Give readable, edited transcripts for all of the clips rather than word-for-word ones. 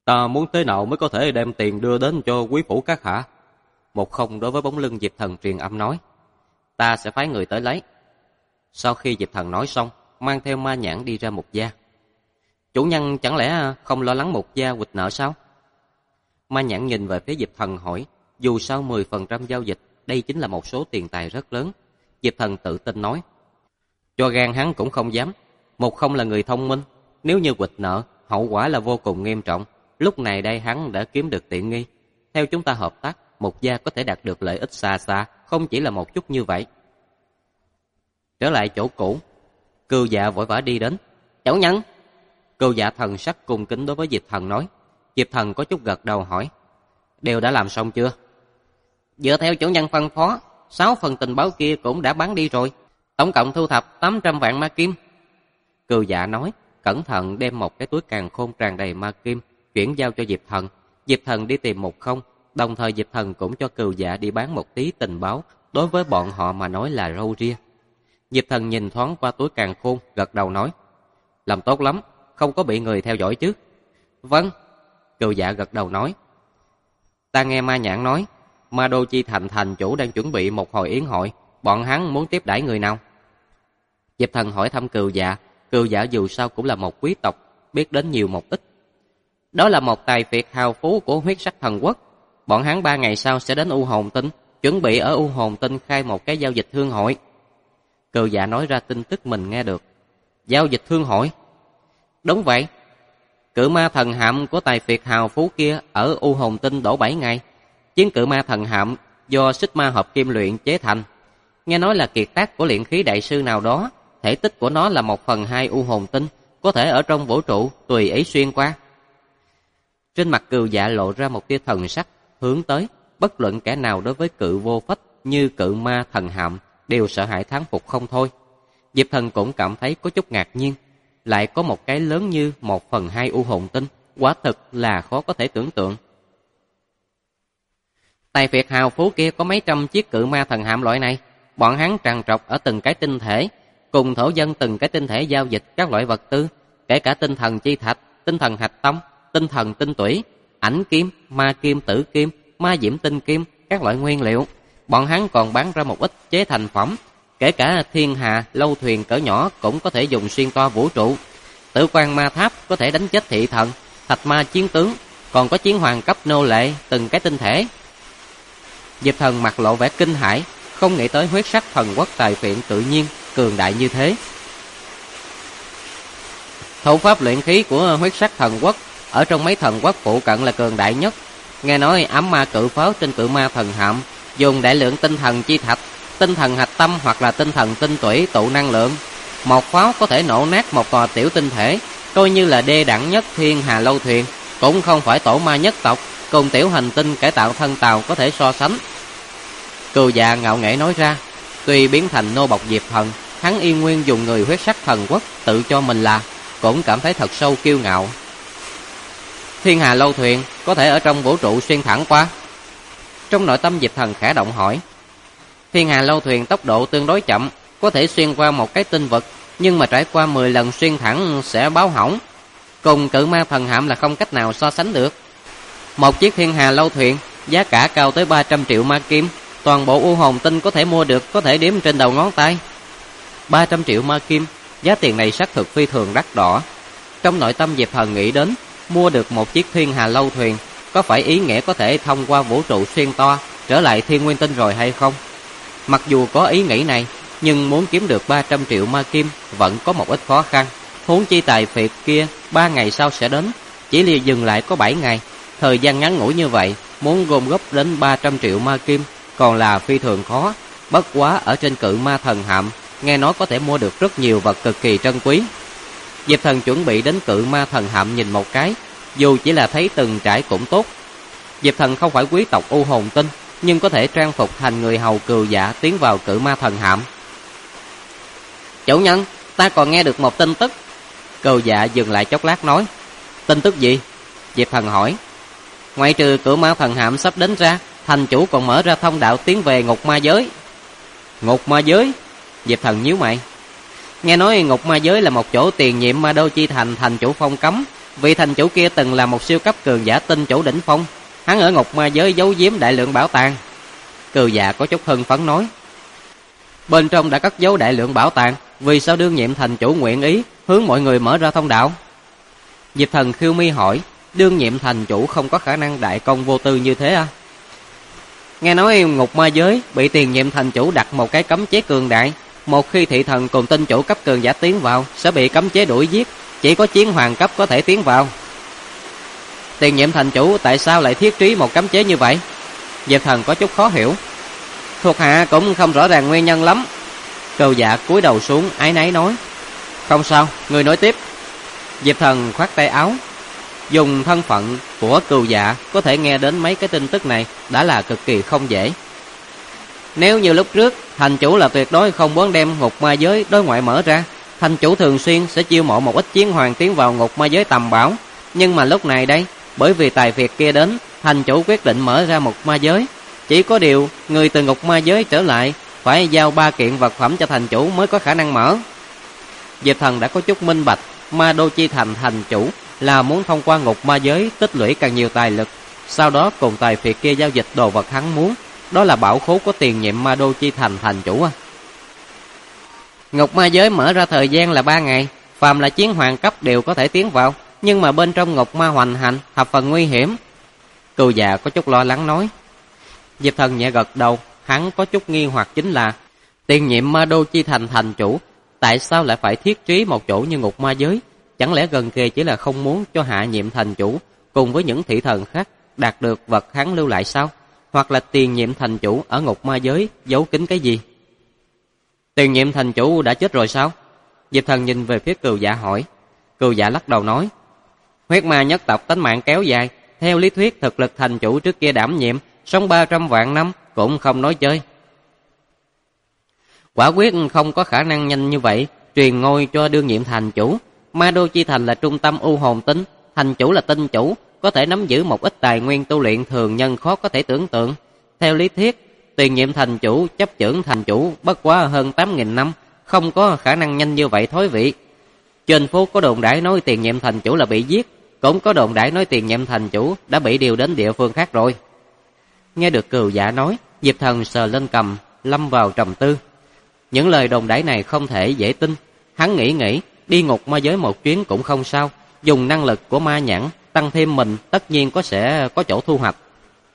Ta muốn thế nào mới có thể đem tiền đưa đến cho quý phủ các hạ? Một không đối với bóng lưng Diệp Thần truyền âm nói. Ta sẽ phái người tới lấy. Sau khi Diệp Thần nói xong, mang theo Ma Nhãn đi ra Mục gia. Chủ nhân chẳng lẽ không lo lắng Mục gia quỵt nợ sao? Ma Nhãn nhìn về phía Diệp Thần hỏi, dù sao 10% giao dịch, đây chính là một số tiền tài rất lớn. Diệp Thần tự tin nói, cho gan hắn cũng không dám. Một không là người thông minh, nếu như quỵt nợ, hậu quả là vô cùng nghiêm trọng. Lúc này đây hắn đã kiếm được tiện nghi. Theo chúng ta hợp tác, Mục gia có thể đạt được lợi ích xa xa, không chỉ là một chút như vậy. Trở lại chỗ cũ, Cừu Dạ vội vã đi đến. Chủ nhân. Cừu Dạ thần sắc cung kính đối với Diệp Thần nói. Diệp Thần có chút gật đầu hỏi, đều đã làm xong chưa? Dựa theo chủ nhân phân phó, 6 phần tình báo kia cũng đã bán đi rồi. Tổng cộng thu thập 800 vạn ma kim. Cừu Dạ nói, cẩn thận đem một cái túi càn khôn tràn đầy ma kim chuyển giao cho Diệp Thần. Diệp Thần đi tìm Một không, đồng thời Diệp Thần cũng cho Cừu Dạ đi bán một tí tình báo, đối với bọn họ mà nói là râu ria. Diệp Thần nhìn thoáng qua túi càn khôn, gật đầu nói, làm tốt lắm, không có bị người theo dõi chứ? Vâng. Cừu Dạ gật đầu nói, ta nghe Ma Nhãn nói, Ma Đô Chi Thành thành chủ đang chuẩn bị một hồi yến hội, bọn hắn muốn tiếp đãi người nào? Diệp Thần hỏi thăm Cừu Dạ. Cừu Dạ dù sao cũng là một quý tộc, biết đến nhiều một ít. Đó là một tài phiệt hào phú của Huyết Sắc Thần Quốc. Bọn hắn 3 ngày sau sẽ đến U Hồn Tinh, chuẩn bị ở U Hồn Tinh khai một cái giao dịch thương hội. Cừu Dạ nói ra tin tức mình nghe được. Giao dịch thương hội? Đúng vậy. Cự ma thần hạm của tài phiệt hào phú kia ở U Hồn Tinh đổ 7 ngày. Chiến cự ma thần hạm do xích ma hợp kim luyện chế thành. Nghe nói là kiệt tác của luyện khí đại sư nào đó. Thể tích của nó là 1/2 U Hồn Tinh, có thể ở trong vũ trụ tùy ý xuyên qua. Trên mặt Cừu Dạ lộ ra một tia thần sắc, hướng tới, bất luận kẻ nào đối với cự vô phách như cự ma thần hạm đều sợ hãi thán phục không thôi. Diệp Thần cũng cảm thấy có chút ngạc nhiên, lại có một cái lớn như 1/2 U Hồn Tinh, quả thực là khó có thể tưởng tượng. Tài phiệt hào phú kia có mấy trăm chiếc cự ma thần hạm loại này, bọn hắn trằn trọc ở từng cái tinh thể, cùng thổ dân từng cái tinh thể giao dịch các loại vật tư, kể cả tinh thần chi thạch, tinh thần hạch tâm, tinh thần tinh tủy, ảnh kim, ma kim, tử kim, ma diễm tinh kim, các loại nguyên liệu. Bọn hắn còn bán ra một ít chế thành phẩm, kể cả thiên hà lâu thuyền cỡ nhỏ cũng có thể dùng xuyên toa vũ trụ. Tử quan ma tháp có thể đánh chết thị thần, thạch ma chiến tướng, còn có chiến hoàng cấp nô lệ từng cái tinh thể. Diệp Thần mặt lộ vẻ kinh hãi, không nghĩ tới Huyết Sắc Thần Quốc tài phiệt tự nhiên cường đại như thế. Thủ pháp luyện khí của Huyết Sắc Thần Quốc ở trong mấy thần quốc phụ cận là cường đại nhất. Nghe nói ám ma cự pháo trên cự ma thần hạm dùng đại lượng tinh thần chi thạch, tinh thần hạch tâm hoặc là tinh thần tinh tủy tụ năng lượng. Một pháo có thể nổ nát một tòa tiểu tinh thể, coi như là đê đẳng nhất thiên hà lâu thuyền, cũng không phải tổ ma nhất tộc cùng tiểu hành tinh cải tạo thân tàu có thể so sánh. Cừu Dạ ngạo nghễ nói ra, tuy biến thành nô bộc Diệp Thần, hắn y nguyên dùng người Huyết Sắc Thần Quốc tự cho mình là, cũng cảm thấy thật sâu kiêu ngạo. Thiên hà lâu thuyền có thể ở trong vũ trụ xuyên thẳng qua. Trong nội tâm Diệp Thần khẽ động hỏi. Thiên hà lâu thuyền tốc độ tương đối chậm, có thể xuyên qua một cái tinh vực, nhưng mà trải qua 10 lần xuyên thẳng sẽ báo hỏng. Cùng cự ma thần hạm là không cách nào so sánh được. Một chiếc thiên hà lâu thuyền giá cả cao tới 300 triệu ma kim, toàn bộ U Hồn Tinh có thể mua được có thể đếm trên đầu ngón tay. 300 triệu ma kim, giá tiền này xác thực phi thường đắt đỏ. Trong nội tâm Diệp Thần nghĩ đến, mua được một chiếc thiên hà lâu thuyền, có phải ý nghĩa có thể thông qua vũ trụ xuyên toa, trở lại Thiên Nguyên Tinh rồi hay không? Mặc dù có ý nghĩ này, nhưng muốn kiếm được 300 triệu ma kim vẫn có một ít khó khăn. Huống chi tài phiệt kia 3 ngày sau sẽ đến, chỉ là dừng lại có 7 ngày. Thời gian ngắn ngủi như vậy, muốn gom góp đến 300 triệu ma kim còn là phi thường khó. Bất quá ở trên cự ma thần hạm, nghe nói có thể mua được rất nhiều vật cực kỳ trân quý. Diệp Thần chuẩn bị đến cự ma thần hạm nhìn một cái, dù chỉ là thấy từng trải cũng tốt. Diệp Thần không phải quý tộc U Hồn Tinh, nhưng có thể trang phục thành người hầu Cừu Dạ tiến vào cự ma thần hạm. Chủ nhân, ta còn nghe được một tin tức. Cừu Dạ dừng lại chốc lát nói. Tin tức gì? Diệp Thần hỏi. Ngoại trừ cự ma thần hạm sắp đến ra, thành chủ còn mở ra thông đạo tiến về ngục ma giới. Ngục ma giới? Diệp Thần nhíu mày. Nghe nói ngục ma giới là một chỗ tiền nhiệm Ma Đô Chi Thành thành chủ phong cấm, Vị thành chủ kia từng là một siêu cấp cường giả tinh chủ đỉnh phong. Hắn ở ngục ma giới giấu giếm đại lượng bảo tàng. Cừu Dạ có chút hưng phấn nói. Bên trong đã cất giấu đại lượng bảo tàng, vì sao đương nhiệm thành chủ nguyện ý hướng mọi người mở ra thông đạo? Diệp Thần khiêu mi hỏi. Đương nhiệm thành chủ không có khả năng đại công vô tư như thế à? Nghe nói ngục ma giới bị tiền nhiệm thành chủ đặt một cái cấm chế cường đại. Một khi thị thần cùng tinh chủ cấp cường giả tiến vào, sẽ bị cấm chế đuổi giết. Chỉ có chiến hoàng cấp có thể tiến vào. Tiền nhiệm thành chủ tại sao lại thiết trí một cấm chế như vậy? Diệp Thần có chút khó hiểu. Thuộc hạ cũng không rõ ràng nguyên nhân lắm. Cừu Dạ cúi đầu xuống áy náy nói. Không sao, người nói tiếp. Diệp Thần khoát tay áo. Dùng thân phận của Cừu Dạ có thể nghe đến mấy cái tin tức này đã là cực kỳ không dễ. Nếu như lúc trước thành chủ là tuyệt đối không muốn đem ngục ma giới đối ngoại mở ra, thành chủ thường xuyên sẽ chiêu mộ một ít chiến hoàng tiến vào ngục ma giới tầm bảo. Nhưng mà lúc này đây, bởi vì tài phiệt kia đến, thành chủ quyết định mở ra ngục ma giới. Chỉ có điều người từ ngục ma giới trở lại phải giao 3 kiện vật phẩm cho thành chủ mới có khả năng mở. Diệp Thần đã có chút minh bạch, Ma Đô Chi Thành thành chủ là muốn thông qua ngục ma giới tích lũy càng nhiều tài lực, sau đó cùng tài phiệt kia giao dịch đồ vật hắn muốn. Đó là bảo khố của tiền nhiệm Ma Đô Chi Thành thành chủ. Ngục ma giới mở ra thời gian là 3 ngày, phàm là chiến hoàng cấp đều có thể tiến vào, nhưng mà bên trong ngục ma hoành hành thập phần nguy hiểm. Cừu Dạ có chút lo lắng nói. Diệp Thần nhẹ gật đầu. Hắn có chút nghi hoặc chính là tiền nhiệm Ma Đô Chi Thành thành chủ tại sao lại phải thiết trí một chỗ như ngục ma giới? Chẳng lẽ gần kề chỉ là không muốn cho hạ nhiệm thành chủ cùng với những thị thần khác đạt được vật hắn lưu lại sao? Hoặc là tiền nhiệm thành chủ ở ngục ma giới giấu kín cái gì? Tiền nhiệm thành chủ đã chết rồi sao? Diệp Thần nhìn về phía Cừu Dạ hỏi. Cừu Dạ lắc đầu nói. Huyết ma nhất tộc tánh mạng kéo dài, theo lý thuyết thực lực thành chủ trước kia đảm nhiệm sống 300 vạn năm cũng không nói chơi. Quả quyết không có khả năng nhanh như vậy truyền ngôi cho đương nhiệm thành chủ. Ma Đô Chi Thành là trung tâm u hồn tinh, thành chủ là tinh chủ, có thể nắm giữ một ít tài nguyên tu luyện thường nhân khó có thể tưởng tượng. Theo lý thuyết, tiền nhiệm thành chủ chấp chưởng thành chủ bất quá hơn 8.000 năm, không có khả năng nhanh như vậy thối vị. Trên phố có đồn đãi nói tiền nhiệm thành chủ là bị giết, cũng có đồn đãi nói tiền nhiệm thành chủ đã bị điều đến địa phương khác rồi. Nghe được Cừu Dạ nói, Diệp Thần sờ lên cằm, lâm vào trầm tư. Những lời đồn đãi này không thể dễ tin. Hắn nghĩ đi ngục ma giới một chuyến cũng không sao, dùng năng lực của ma nhãn tăng thêm mình tất nhiên sẽ có chỗ thu hoạch.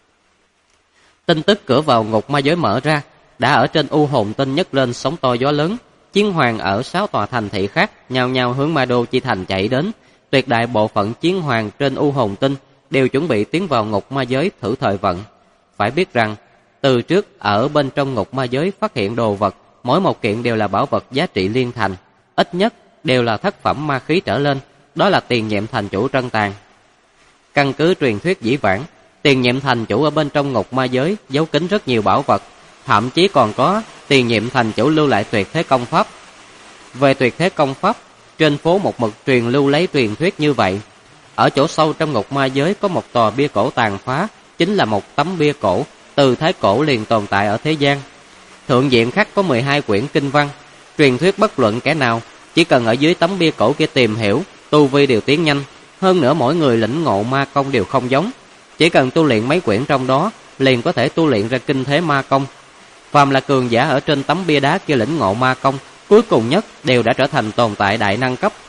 Tin tức cửa vào ngục ma giới mở ra đã ở trên u hồn tinh nhấc lên sóng to gió lớn. Chiến hoàng ở 6 tòa thành thị khác nhao nhao hướng Ma Đô Chi Thành chạy đến. Tuyệt đại bộ phận chiến hoàng trên u hồn tinh đều chuẩn bị tiến vào ngục ma giới thử thời vận. Phải biết rằng từ trước ở bên trong ngục ma giới phát hiện đồ vật, mỗi một kiện đều là bảo vật giá trị liên thành, ít nhất đều là thất phẩm ma khí trở lên. Đó là tiền nhiệm thành chủ Trân Tàn. Căn cứ truyền thuyết dĩ vãng, tiền nhiệm thành chủ ở bên trong ngục ma giới giấu kín rất nhiều bảo vật, thậm chí còn có tiền nhiệm thành chủ lưu lại tuyệt thế công pháp. Về tuyệt thế công pháp, trên phố một mực truyền lưu lấy truyền thuyết như vậy. Ở chỗ sâu trong ngục ma giới có một tòa bia cổ tàn phá, chính là một tấm bia cổ từ thái cổ liền tồn tại ở thế gian. Thượng diện khắc có 12 quyển kinh văn. Truyền thuyết bất luận kẻ nào chỉ cần ở dưới tấm bia cổ kia tìm hiểu, tu vi đều tiến nhanh. Hơn nữa mỗi người lĩnh ngộ ma công đều không giống, chỉ cần tu luyện mấy quyển trong đó liền có thể tu luyện ra kinh thế ma công. Phàm là cường giả ở trên tấm bia đá kia lĩnh ngộ ma công, cuối cùng nhất đều đã trở thành tồn tại đại năng cấp.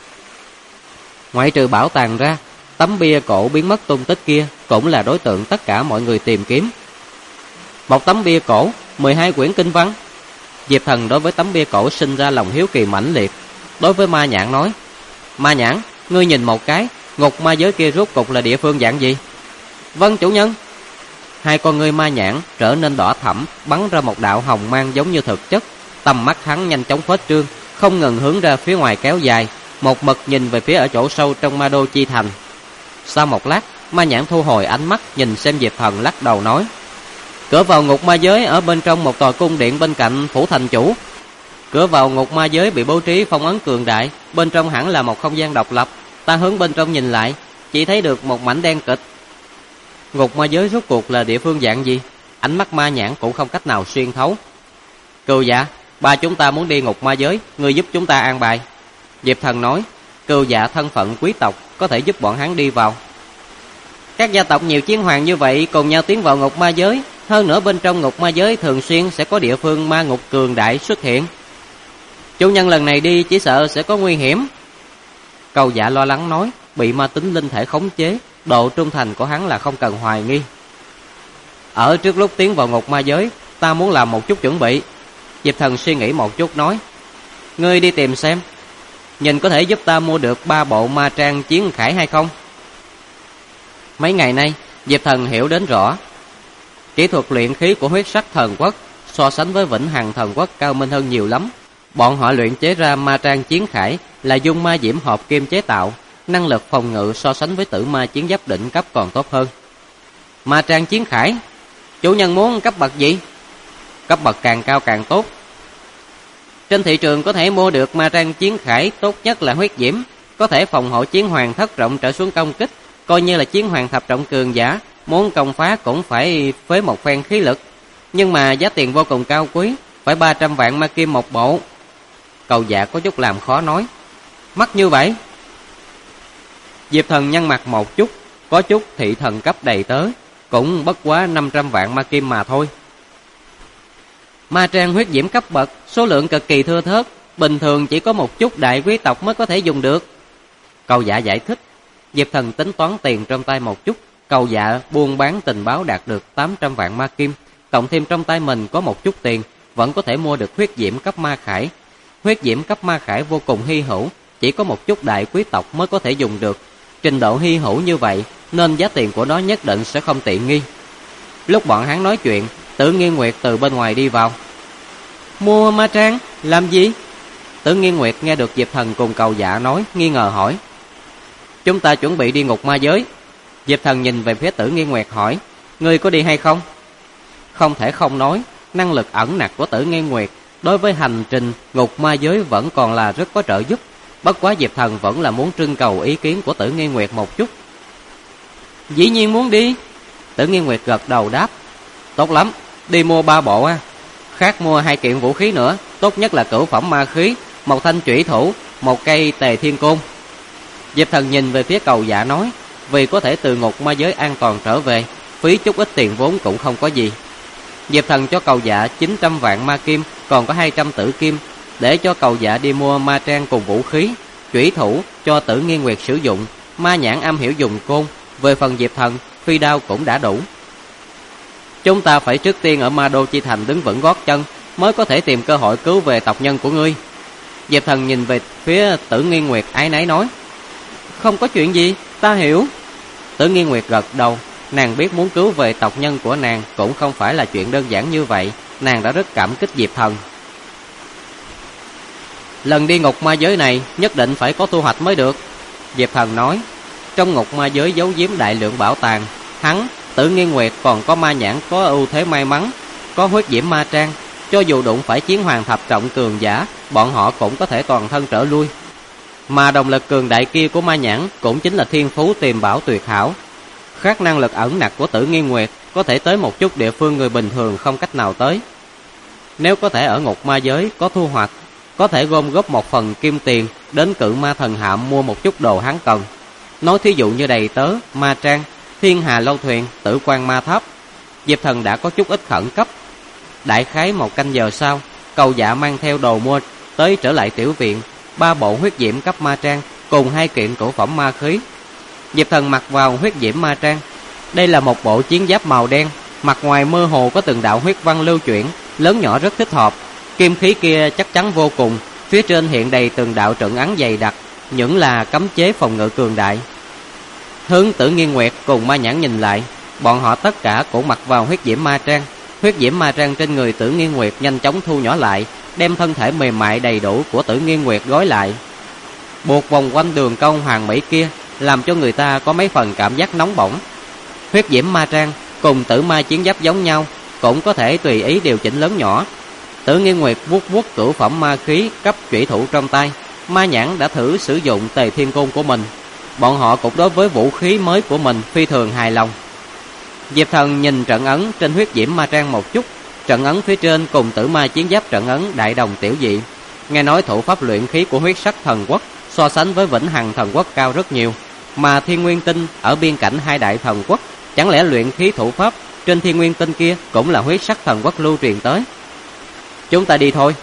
Ngoại trừ bảo tàng ra, tấm bia cổ biến mất tung tích kia cũng là đối tượng tất cả mọi người tìm kiếm. Một tấm bia cổ, 12 quyển kinh văn. Diệp Thần đối với tấm bia cổ sinh ra lòng hiếu kỳ mãnh liệt. Đối với Ma Nhãn nói, Ma Nhãn, ngươi nhìn một cái, ngục ma giới kia rốt cục là địa phương dạng gì? Vâng chủ nhân. Hai con ngươi Ma Nhãn trở nên đỏ thẫm, bắn ra một đạo hồng mang giống như thực chất. Tầm mắt hắn nhanh chóng khuếch trương, không ngừng hướng ra phía ngoài kéo dài, một mực nhìn về phía ở chỗ sâu trong Ma Đô Chi Thành. Sau một lát, Ma Nhãn thu hồi ánh mắt nhìn xem Diệp Thần, lắc đầu nói, cửa vào ngục ma giới ở bên trong một tòa cung điện bên cạnh phủ thành chủ. Cửa vào ngục ma giới bị bố trí phong ấn cường đại, bên trong hẳn là một không gian độc lập. Ta hướng bên trong nhìn lại, chỉ thấy được một mảnh đen kịt. Ngục ma giới rốt cuộc là địa phương dạng gì? Ánh mắt Ma Nhãn cũng không cách nào xuyên thấu. Cừu Dạ, ba chúng ta muốn đi ngục ma giới, ngươi giúp chúng ta an bài. Diệp Thần nói. Cừu Dạ thân phận quý tộc, có thể giúp bọn hắn đi vào. Các gia tộc nhiều chiến hoàng như vậy cùng nhau tiến vào ngục ma giới, hơn nữa bên trong ngục ma giới thường xuyên sẽ có địa phương ma ngục cường đại xuất hiện. Chủ nhân lần này đi chỉ sợ sẽ có nguy hiểm. Cầu Dạ lo lắng nói, bị ma tính linh thể khống chế, độ trung thành của hắn là không cần hoài nghi. Ở trước lúc tiến vào ngục ma giới, ta muốn làm một chút chuẩn bị. Diệp Thần suy nghĩ một chút nói, ngươi đi tìm xem, nhìn có thể giúp ta mua được 3 bộ ma trang chiến khải hay không? Mấy ngày nay, Diệp Thần hiểu đến rõ, kỹ thuật luyện khí của huyết sắc thần quốc so sánh với vĩnh hằng thần quốc cao minh hơn nhiều lắm. Bọn họ luyện chế ra ma trang chiến khải là dùng ma diễm hợp kim chế tạo, năng lực phòng ngự so sánh với tử ma chiến giáp đỉnh cấp còn tốt hơn. Ma trang chiến khải, chủ nhân muốn cấp bậc gì? Cấp bậc càng cao càng tốt. Trên thị trường có thể mua được ma trang chiến khải tốt nhất là huyết diễm, có thể phòng hộ chiến hoàng thất trọng trở xuống công kích, coi như là chiến hoàng thập trọng cường giả, muốn công phá cũng phải phế một phen khí lực. Nhưng mà giá tiền vô cùng cao quý, phải 300 vạn ma kim một bộ. Cầu Dạ có chút làm khó nói, mắc như vậy? Diệp Thần nhăn mặt một chút, có chút thị thần cấp đầy tớ, cũng bất quá 500 vạn ma kim mà thôi. Ma trang huyết diễm cấp bậc, số lượng cực kỳ thưa thớt, bình thường chỉ có một chút đại quý tộc mới có thể dùng được. Cầu Dạ giải thích. Diệp Thần tính toán tiền trong tay một chút, Cầu Dạ buôn bán tình báo đạt được 800 vạn ma kim, cộng thêm trong tay mình có một chút tiền, vẫn có thể mua được huyết diễm cấp ma khải. Huyết diễm cấp ma khải vô cùng hy hữu, chỉ có một chút đại quý tộc mới có thể dùng được. Trình độ hy hữu như vậy, nên giá tiền của nó nhất định sẽ không tiện nghi. Lúc bọn hắn nói chuyện, Tử Nghiên Nguyệt từ bên ngoài đi vào. Mua ma trang, làm gì? Tử Nghiên Nguyệt nghe được Diệp Thần cùng Cầu Dạ nói, nghi ngờ hỏi. Chúng ta chuẩn bị đi ngục ma giới. Diệp Thần nhìn về phía Tử Nghiên Nguyệt hỏi, ngươi có đi hay không? Không thể không nói, năng lực ẩn nặc của Tử Nghiên Nguyệt đối với hành trình ngục ma giới vẫn còn là rất có trợ giúp. Bất quá Diệp Thần vẫn là muốn trưng cầu ý kiến của Tử Nghiên Nguyệt một chút. Dĩ nhiên muốn đi. Tử Nghiên Nguyệt gật đầu đáp. Tốt lắm, đi mua 3 bộ á. Khác mua 2 kiện vũ khí nữa, tốt nhất là cửu phẩm ma khí, một thanh chủy thủ, một cây tề thiên côn. Diệp Thần nhìn về phía Cầu Dạ nói, vì có thể từ ngục ma giới an toàn trở về, phí chút ít tiền vốn cũng không có gì. Diệp Thần cho Cầu Dạ 900 vạn ma kim, còn có 200 tử kim, để cho Cầu Dạ đi mua ma trang cùng vũ khí. Chủy thủ cho Tử Nghiên Nguyệt sử dụng, ma nhãn am hiểu dùng côn, về phần Diệp Thần, phi đao cũng đã đủ. Chúng ta phải trước tiên ở Ma Đô Chi Thành đứng vững gót chân, mới có thể tìm cơ hội cứu về tộc nhân của ngươi. Diệp Thần nhìn về phía Tử Nghiên Nguyệt áy náy nói, không có chuyện gì, ta hiểu. Tử Nghiên Nguyệt gật đầu, nàng biết muốn cứu về tộc nhân của nàng cũng không phải là chuyện đơn giản như vậy, nàng đã rất cảm kích Diệp Thần. Lần đi ngục ma giới này nhất định phải có thu hoạch mới được. Diệp Thần nói, trong ngục ma giới giấu giếm đại lượng bảo tàng, hắn, Tử Nghiên Nguyệt còn có ma nhãn có ưu thế may mắn, có huyết diễm ma trang, cho dù đụng phải chiến hoàng thập trọng cường giả, bọn họ cũng có thể toàn thân trở lui. Mà động lực cường đại kia của ma nhãn cũng chính là thiên phú tìm bảo tuyệt hảo. Khác năng lực ẩn nặc của Tử Nghiên Nguyệt có thể tới một chút địa phương người bình thường không cách nào tới. Nếu có thể ở ngục ma giới có thu hoạch, có thể gom góp một phần kim tiền đến Cự Ma Thần Hạm mua một chút đồ hắn cần. Nói thí dụ như đầy tớ, ma trang, Thiên Hà Lâu Thuyền, Tử Quan Ma Tháp. Diệp Thần đã có chút ít khẩn cấp. Đại khái 1 canh giờ sau, Cầu Dạ mang theo đồ mua tới trở lại tiểu viện, 3 bộ huyết diễm cấp ma trang cùng 2 kiện cửu phẩm ma khí. Diệp Thần mặc vào huyết diễm ma trang. Đây là một bộ chiến giáp màu đen, mặt ngoài mơ hồ có từng đạo huyết văn lưu chuyển, lớn nhỏ rất thích hợp. Kim khí kia chắc chắn vô cùng, phía trên hiện đầy từng đạo trận ấn dày đặc, những là cấm chế phòng ngự cường đại. Hướng Tử Nghiên Nguyệt cùng ma nhãn nhìn lại, bọn họ tất cả cũng mặc vào huyết diễm ma trang. Huyết diễm ma trang trên người Tử Nghiên Nguyệt nhanh chóng thu nhỏ lại, đem thân thể mềm mại đầy đủ của Tử Nghiên Nguyệt gói lại, buộc vòng quanh đường cong hoàng mỹ kia, làm cho người ta có mấy phần cảm giác nóng bỏng. Huyết diễm ma trang cùng tử ma chiến giáp giống nhau, cũng có thể tùy ý điều chỉnh lớn nhỏ. Tử Nghiên Nguyệt vuốt vuốt cửu phẩm ma khí cấp chủy thủ trong tay, ma nhãn đã thử sử dụng tề thiên côn của mình. Bọn họ cũng đối với vũ khí mới của mình phi thường hài lòng. Diệp Thần nhìn trận ấn trên huyết diễm ma trang một chút, trận ấn phía trên cùng tử ma chiến giáp trận ấn đại đồng tiểu dị. Nghe nói thủ pháp luyện khí của huyết sắc thần quốc so sánh với vĩnh hằng thần quốc cao rất nhiều, Mà Thiên Nguyên Tinh ở biên cảnh hai đại thần quốc, chẳng lẽ luyện khí thủ pháp trên Thiên Nguyên Tinh kia cũng là huyết sắc thần quốc lưu truyền tới? Chúng ta đi thôi.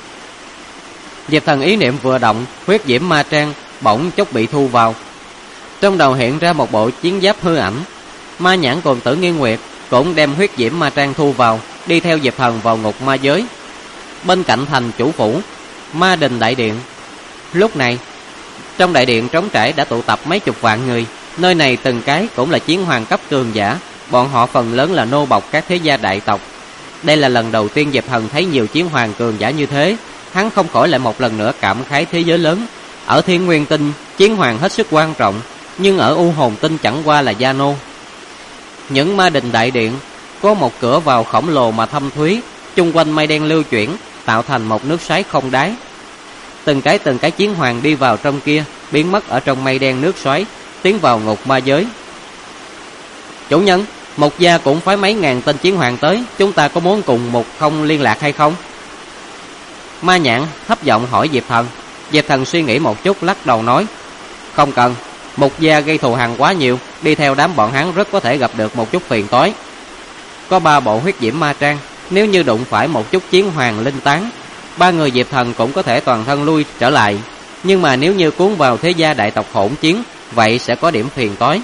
Diệp Thần ý niệm vừa động, huyết diễm ma trang bỗng chốc bị thu vào. Trong đầu hiện ra một bộ chiến giáp hư ảnh. Ma Nhãn cùng Tử Nghiên Nguyệt cũng đem huyết diễm ma trang thu vào, đi theo Diệp Thần vào ngục ma giới. Bên cạnh thành chủ phủ, Ma Đình đại điện. Lúc này, trong đại điện trống trải đã tụ tập mấy chục vạn người. Nơi này từng cái cũng là chiến hoàng cấp cường giả, bọn họ phần lớn là nô bộc các thế gia đại tộc. Đây là lần đầu tiên Diệp Thần thấy nhiều chiến hoàng cường giả như thế, hắn không khỏi lại một lần nữa cảm khái thế giới lớn. Ở Thiên Nguyên Tinh, chiến hoàng hết sức quan trọng, nhưng ở U Hồn Tinh chẳng qua là gia nô. Những Ma Đình đại điện có một cửa vào khổng lồ mà thâm thúy, chung quanh mây đen lưu chuyển, tạo thành một nước xoáy không đáy. Từng cái chiến hoàng đi vào trong kia, biến mất ở trong mây đen nước xoáy, tiến vào ngục ma giới. Chủ nhân, Mục gia cũng phái mấy ngàn tên chiến hoàng tới, chúng ta có muốn cùng Mục không liên lạc hay không? Ma Nhãn thấp giọng hỏi Diệp Thần. Diệp Thần suy nghĩ một chút, lắc đầu nói: Không cần, Mục gia gây thù hằn quá nhiều, đi theo đám bọn hắn rất có thể gặp được một chút phiền toái. Có 3 bộ huyết diễm ma trang, nếu như đụng phải một chút chiến hoàng linh tán, 3 người Diệp Thần cũng có thể toàn thân lui trở lại. Nhưng mà nếu như cuốn vào thế gia đại tộc hỗn chiến, vậy sẽ có điểm phiền toái.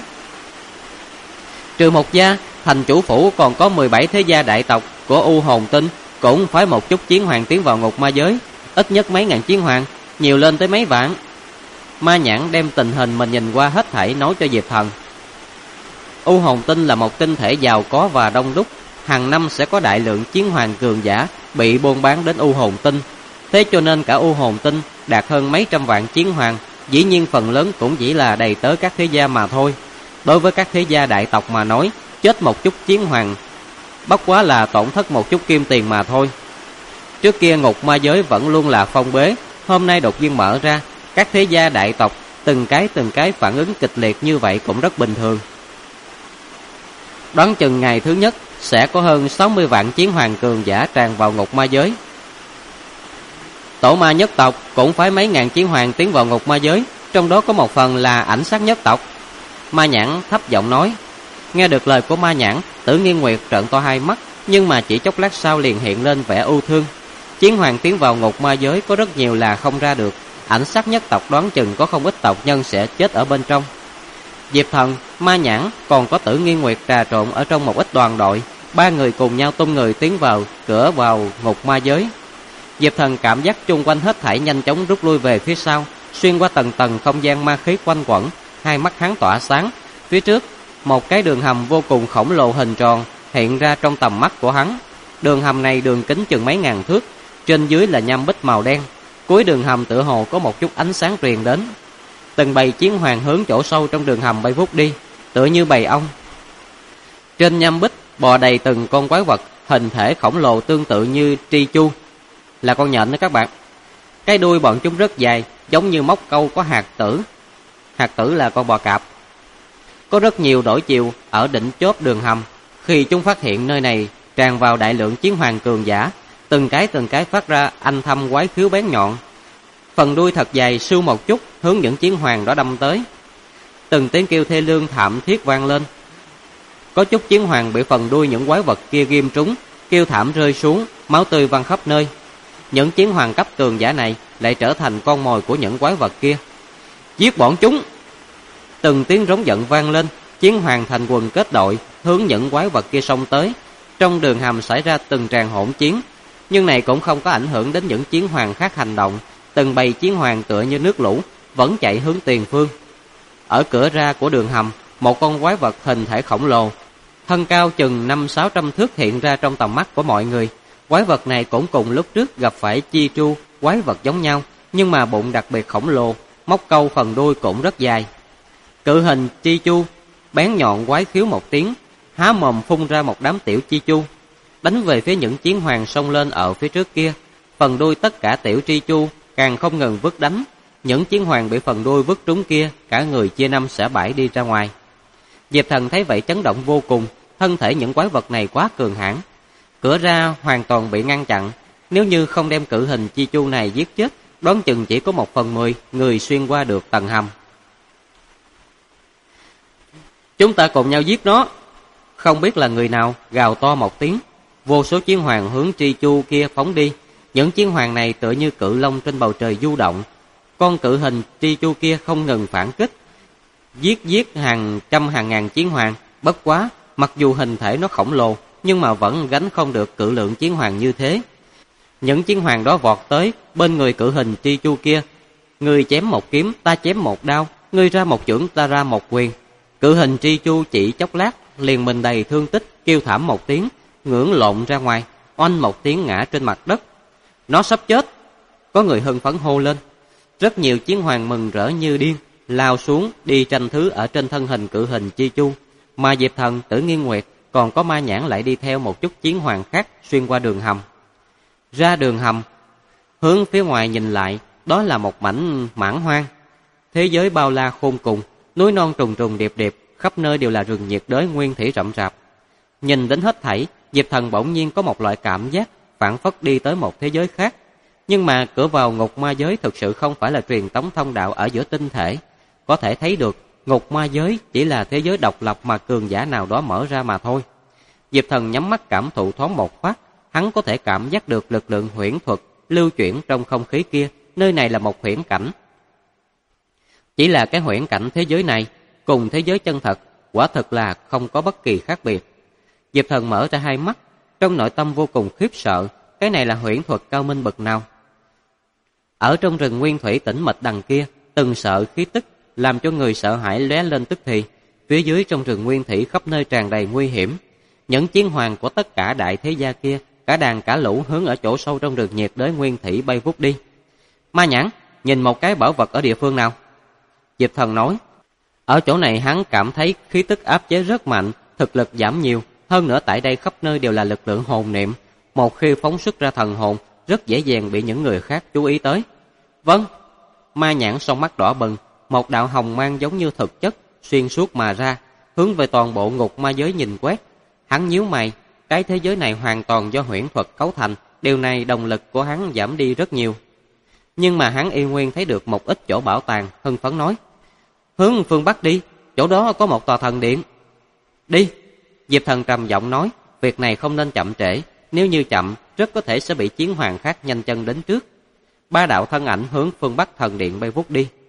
Trừ Mục gia, thành chủ phủ còn có 17 thế gia đại tộc của U Hồn Tinh cũng phái một chút chiến hoàng tiến vào ngục ma giới, ít nhất mấy ngàn chiến hoàng, nhiều lên tới mấy vạn. Ma Nhãn đem tình hình mình nhìn qua hết thảy nói cho Diệp Thần. U Hồn Tinh là một tinh thể giàu có và đông đúc, hàng năm sẽ có đại lượng chiến hoàng cường giả bị buôn bán đến U Hồn Tinh. Thế cho nên cả U Hồn Tinh đạt hơn mấy trăm vạn chiến hoàng, dĩ nhiên phần lớn cũng chỉ là đầy tớ các thế gia mà thôi. Đối với các thế gia đại tộc mà nói, chết một chút chiến hoàng bất quá là tổn thất một chút kim tiền mà thôi. Trước kia ngục ma giới vẫn luôn là phong bế, hôm nay đột nhiên mở ra, các thế gia đại tộc từng cái phản ứng kịch liệt như vậy cũng rất bình thường. Đoán chừng ngày thứ nhất sẽ có hơn 60 vạn chiến hoàng cường giả tràn vào ngục ma giới. Tổ ma nhất tộc cũng phải mấy ngàn chiến hoàng tiến vào ngục ma giới, trong đó có một phần là ảnh sát nhất tộc. Ma Nhãn thấp giọng nói. Nghe được lời của Ma Nhãn, Tử Nghiên Nguyệt trợn to hai mắt, nhưng mà chỉ chốc lát sau liền hiện lên vẻ ưu thương. Chiến hoàng tiến vào ngục ma giới có rất nhiều là không ra được, ảnh sát nhất tộc đoán chừng có không ít tộc nhân sẽ chết ở bên trong. Diệp Thần, Ma Nhãn còn có Tử Nghiên Nguyệt trà trộn ở trong một ít đoàn đội, 3 người cùng nhau tung người tiến vào cửa vào ngục ma giới. Diệp Thần cảm giác chung quanh hết thảy nhanh chóng rút lui về phía sau, xuyên qua tầng tầng không gian ma khí quanh quẩn, hai mắt hắn tỏa sáng. Phía trước, một cái đường hầm vô cùng khổng lồ hình tròn hiện ra trong tầm mắt của hắn. Đường hầm này đường kính chừng mấy ngàn thước, trên dưới là nham bích màu đen. Cuối đường hầm tựa hồ có một chút ánh sáng truyền đến. Từng bầy chiến hoàng hướng chỗ sâu trong đường hầm bay vút đi, tựa như bầy ong. Trên nham bích bò đầy từng con quái vật, hình thể khổng lồ tương tự như tri chu, là con nhện đó các bạn. Cái đuôi bọn chúng rất dài, giống như móc câu có hạt tử. Hạt tử là con bò cạp. Có rất nhiều đổi chiều ở đỉnh chóp đường hầm. Khi chúng phát hiện nơi này tràn vào đại lượng chiến hoàng cường giả, từng cái phát ra âm thanh quái khiếu bén nhọn. Phần đuôi thật dài sưu một chút hướng những chiến hoàng đó đâm tới. Từng tiếng kêu thê lương thảm thiết vang lên. Có chút chiến hoàng bị phần đuôi những quái vật kia ghim trúng, kêu thảm rơi xuống, máu tươi văng khắp nơi. Những chiến hoàng cấp cường giả này lại trở thành con mồi của những quái vật kia. Giết bọn chúng! Từng tiếng rống giận vang lên, chiến hoàng thành quần kết đội hướng những quái vật kia xông tới. Trong đường hầm xảy ra từng tràng hỗn chiến, nhưng này cũng không có ảnh hưởng đến những chiến hoàng khác hành động. Từng bầy chiến hoàng tựa như nước lũ vẫn chạy hướng tiền phương. Ở cửa ra của đường hầm, một con quái vật hình thể khổng lồ, thân cao chừng 500-600 thước hiện ra trong tầm mắt của mọi người. Quái vật này cũng cùng lúc trước gặp phải chi tru quái vật giống nhau, nhưng mà bụng đặc biệt khổng lồ, móc câu phần đuôi cũng rất dài. Cự hình chi chu bén nhọn quái khiếu một tiếng, há mồm phun ra một đám tiểu chi chu, đánh về phía những chiến hoàng xông lên ở phía trước kia. Phần đuôi tất cả tiểu chi chu càng không ngừng vứt đánh. Những chiến hoàng bị phần đuôi vứt trúng kia, cả người chia năm xẻ bảy đi ra ngoài. Diệp Thần thấy vậy chấn động vô cùng, thân thể những quái vật này quá cường hãn. Cửa ra hoàn toàn bị ngăn chặn, nếu như không đem cự hình chi chu này giết chết, đoán chừng chỉ có 1/10 người xuyên qua được tầng hầm. Chúng ta cùng nhau giết nó. Không biết là người nào gào to một tiếng. Vô số chiến hoàng hướng Tri Chu kia phóng đi. Những chiến hoàng này tựa như cự long trên bầu trời du động. Con cự hình Tri Chu kia không ngừng phản kích, giết hàng trăm hàng ngàn chiến hoàng. Bất quá, mặc dù hình thể nó khổng lồ, nhưng mà vẫn gánh không được cự lượng chiến hoàng như thế. Những chiến hoàng đó vọt tới bên người cự hình Tri Chu kia. Người chém một kiếm, ta chém một đao. Người ra một chưởng, ta ra một quyền. Cự hình Tri Chu chỉ chốc lát liền mình đầy thương tích, kêu thảm một tiếng, ngưỡng lộn ra ngoài, oanh một tiếng ngã trên mặt đất. Nó sắp chết. Có người hưng phấn hô lên. Rất nhiều chiến hoàng mừng rỡ như điên, lao xuống đi tranh thứ ở trên thân hình cự hình Tri Chu. Mà Diệp Thần, Tử Nghiên Nguyệt còn có Ma Nhãn lại đi theo một chút chiến hoàng khác xuyên qua đường hầm. Ra đường hầm, hướng phía ngoài nhìn lại, đó là một mảnh mãn hoang. Thế giới bao la khôn cùng, núi non trùng trùng điệp điệp, khắp nơi đều là rừng nhiệt đới nguyên thủy rậm rạp. Nhìn đến hết thảy, Diệp Thần bỗng nhiên có một loại cảm giác phảng phất đi tới một thế giới khác. Nhưng mà cửa vào ngục ma giới thực sự không phải là truyền tống thông đạo ở giữa tinh thể. Có thể thấy được, ngục ma giới chỉ là thế giới độc lập mà cường giả nào đó mở ra mà thôi. Diệp Thần nhắm mắt cảm thụ thoáng một phát, hắn có thể cảm giác được lực lượng huyễn thuật lưu chuyển trong không khí kia. Nơi này là một huyễn cảnh. Chỉ là cái huyễn cảnh thế giới này cùng thế giới chân thật quả thực là không có bất kỳ khác biệt. Diệp Thần mở ra hai mắt, trong nội tâm vô cùng khiếp sợ. Cái này là huyễn thuật cao minh bậc nào? Ở trong rừng nguyên thủy tĩnh mịch đằng kia, từng sợ khí tức làm cho người sợ hãi lóe lên tức thì. Phía dưới trong rừng nguyên thủy khắp nơi tràn đầy nguy hiểm. Những chiến hoàng của tất cả đại thế gia kia, cả đàn cả lũ hướng ở chỗ sâu trong rừng nhiệt đới nguyên thủy bay vút đi. Ma Nhãn, nhìn một cái bảo vật ở địa phương nào? Diệp Thần nói. Ở chỗ này hắn cảm thấy khí tức áp chế rất mạnh, thực lực giảm nhiều. Hơn nữa tại đây khắp nơi đều là lực lượng hồn niệm. Một khi phóng xuất ra thần hồn, rất dễ dàng bị những người khác chú ý tới. Vâng. Ma Nhãn song mắt đỏ bừng, một đạo hồng mang giống như thực chất xuyên suốt mà ra, hướng về toàn bộ ngục ma giới nhìn quét. Hắn nhíu mày, cái thế giới này hoàn toàn do huyễn thuật cấu thành, điều này động lực của hắn giảm đi rất nhiều. Nhưng mà hắn y nguyên thấy được một ít chỗ bảo tàng, hưng phấn nói. Hướng phương Bắc đi, chỗ đó có một tòa thần điện. Đi. Diệp Thần trầm giọng nói, việc này không nên chậm trễ, nếu như chậm, rất có thể sẽ bị chiến hoàng khác nhanh chân đến trước. Ba đạo thân ảnh hướng phương Bắc thần điện bay vút đi.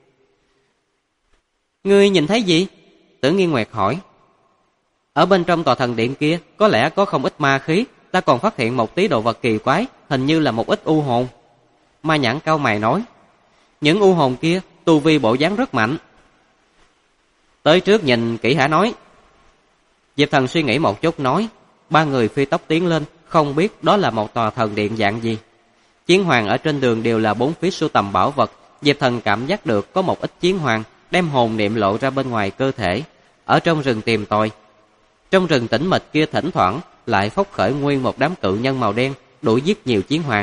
Ngươi nhìn thấy gì? Tử Nghiên Nguyệt hỏi. Ở bên trong tòa thần điện kia, có lẽ có không ít ma khí, ta còn phát hiện một tí đồ vật kỳ quái, hình như là một ít u hồn. Ma Nhãn cau mày nói. Những u hồn kia, tu vi bộ dáng rất mạnh. Tới trước nhìn kỹ hả nói. Diệp Thần suy nghĩ một chút nói. Ba người phi tốc tiến lên, không biết đó là một tòa thần điện dạng gì. Chiến hoàng ở trên đường đều là bốn phía sưu tầm bảo vật. Diệp Thần cảm giác được có một ít chiến hoàng đem hồn niệm lộ ra bên ngoài cơ thể, ở trong rừng tìm tòi. Trong rừng tĩnh mịch kia thỉnh thoảng lại phốc khởi nguyên một đám cự nhân màu đen đuổi giết nhiều chiến hoàng.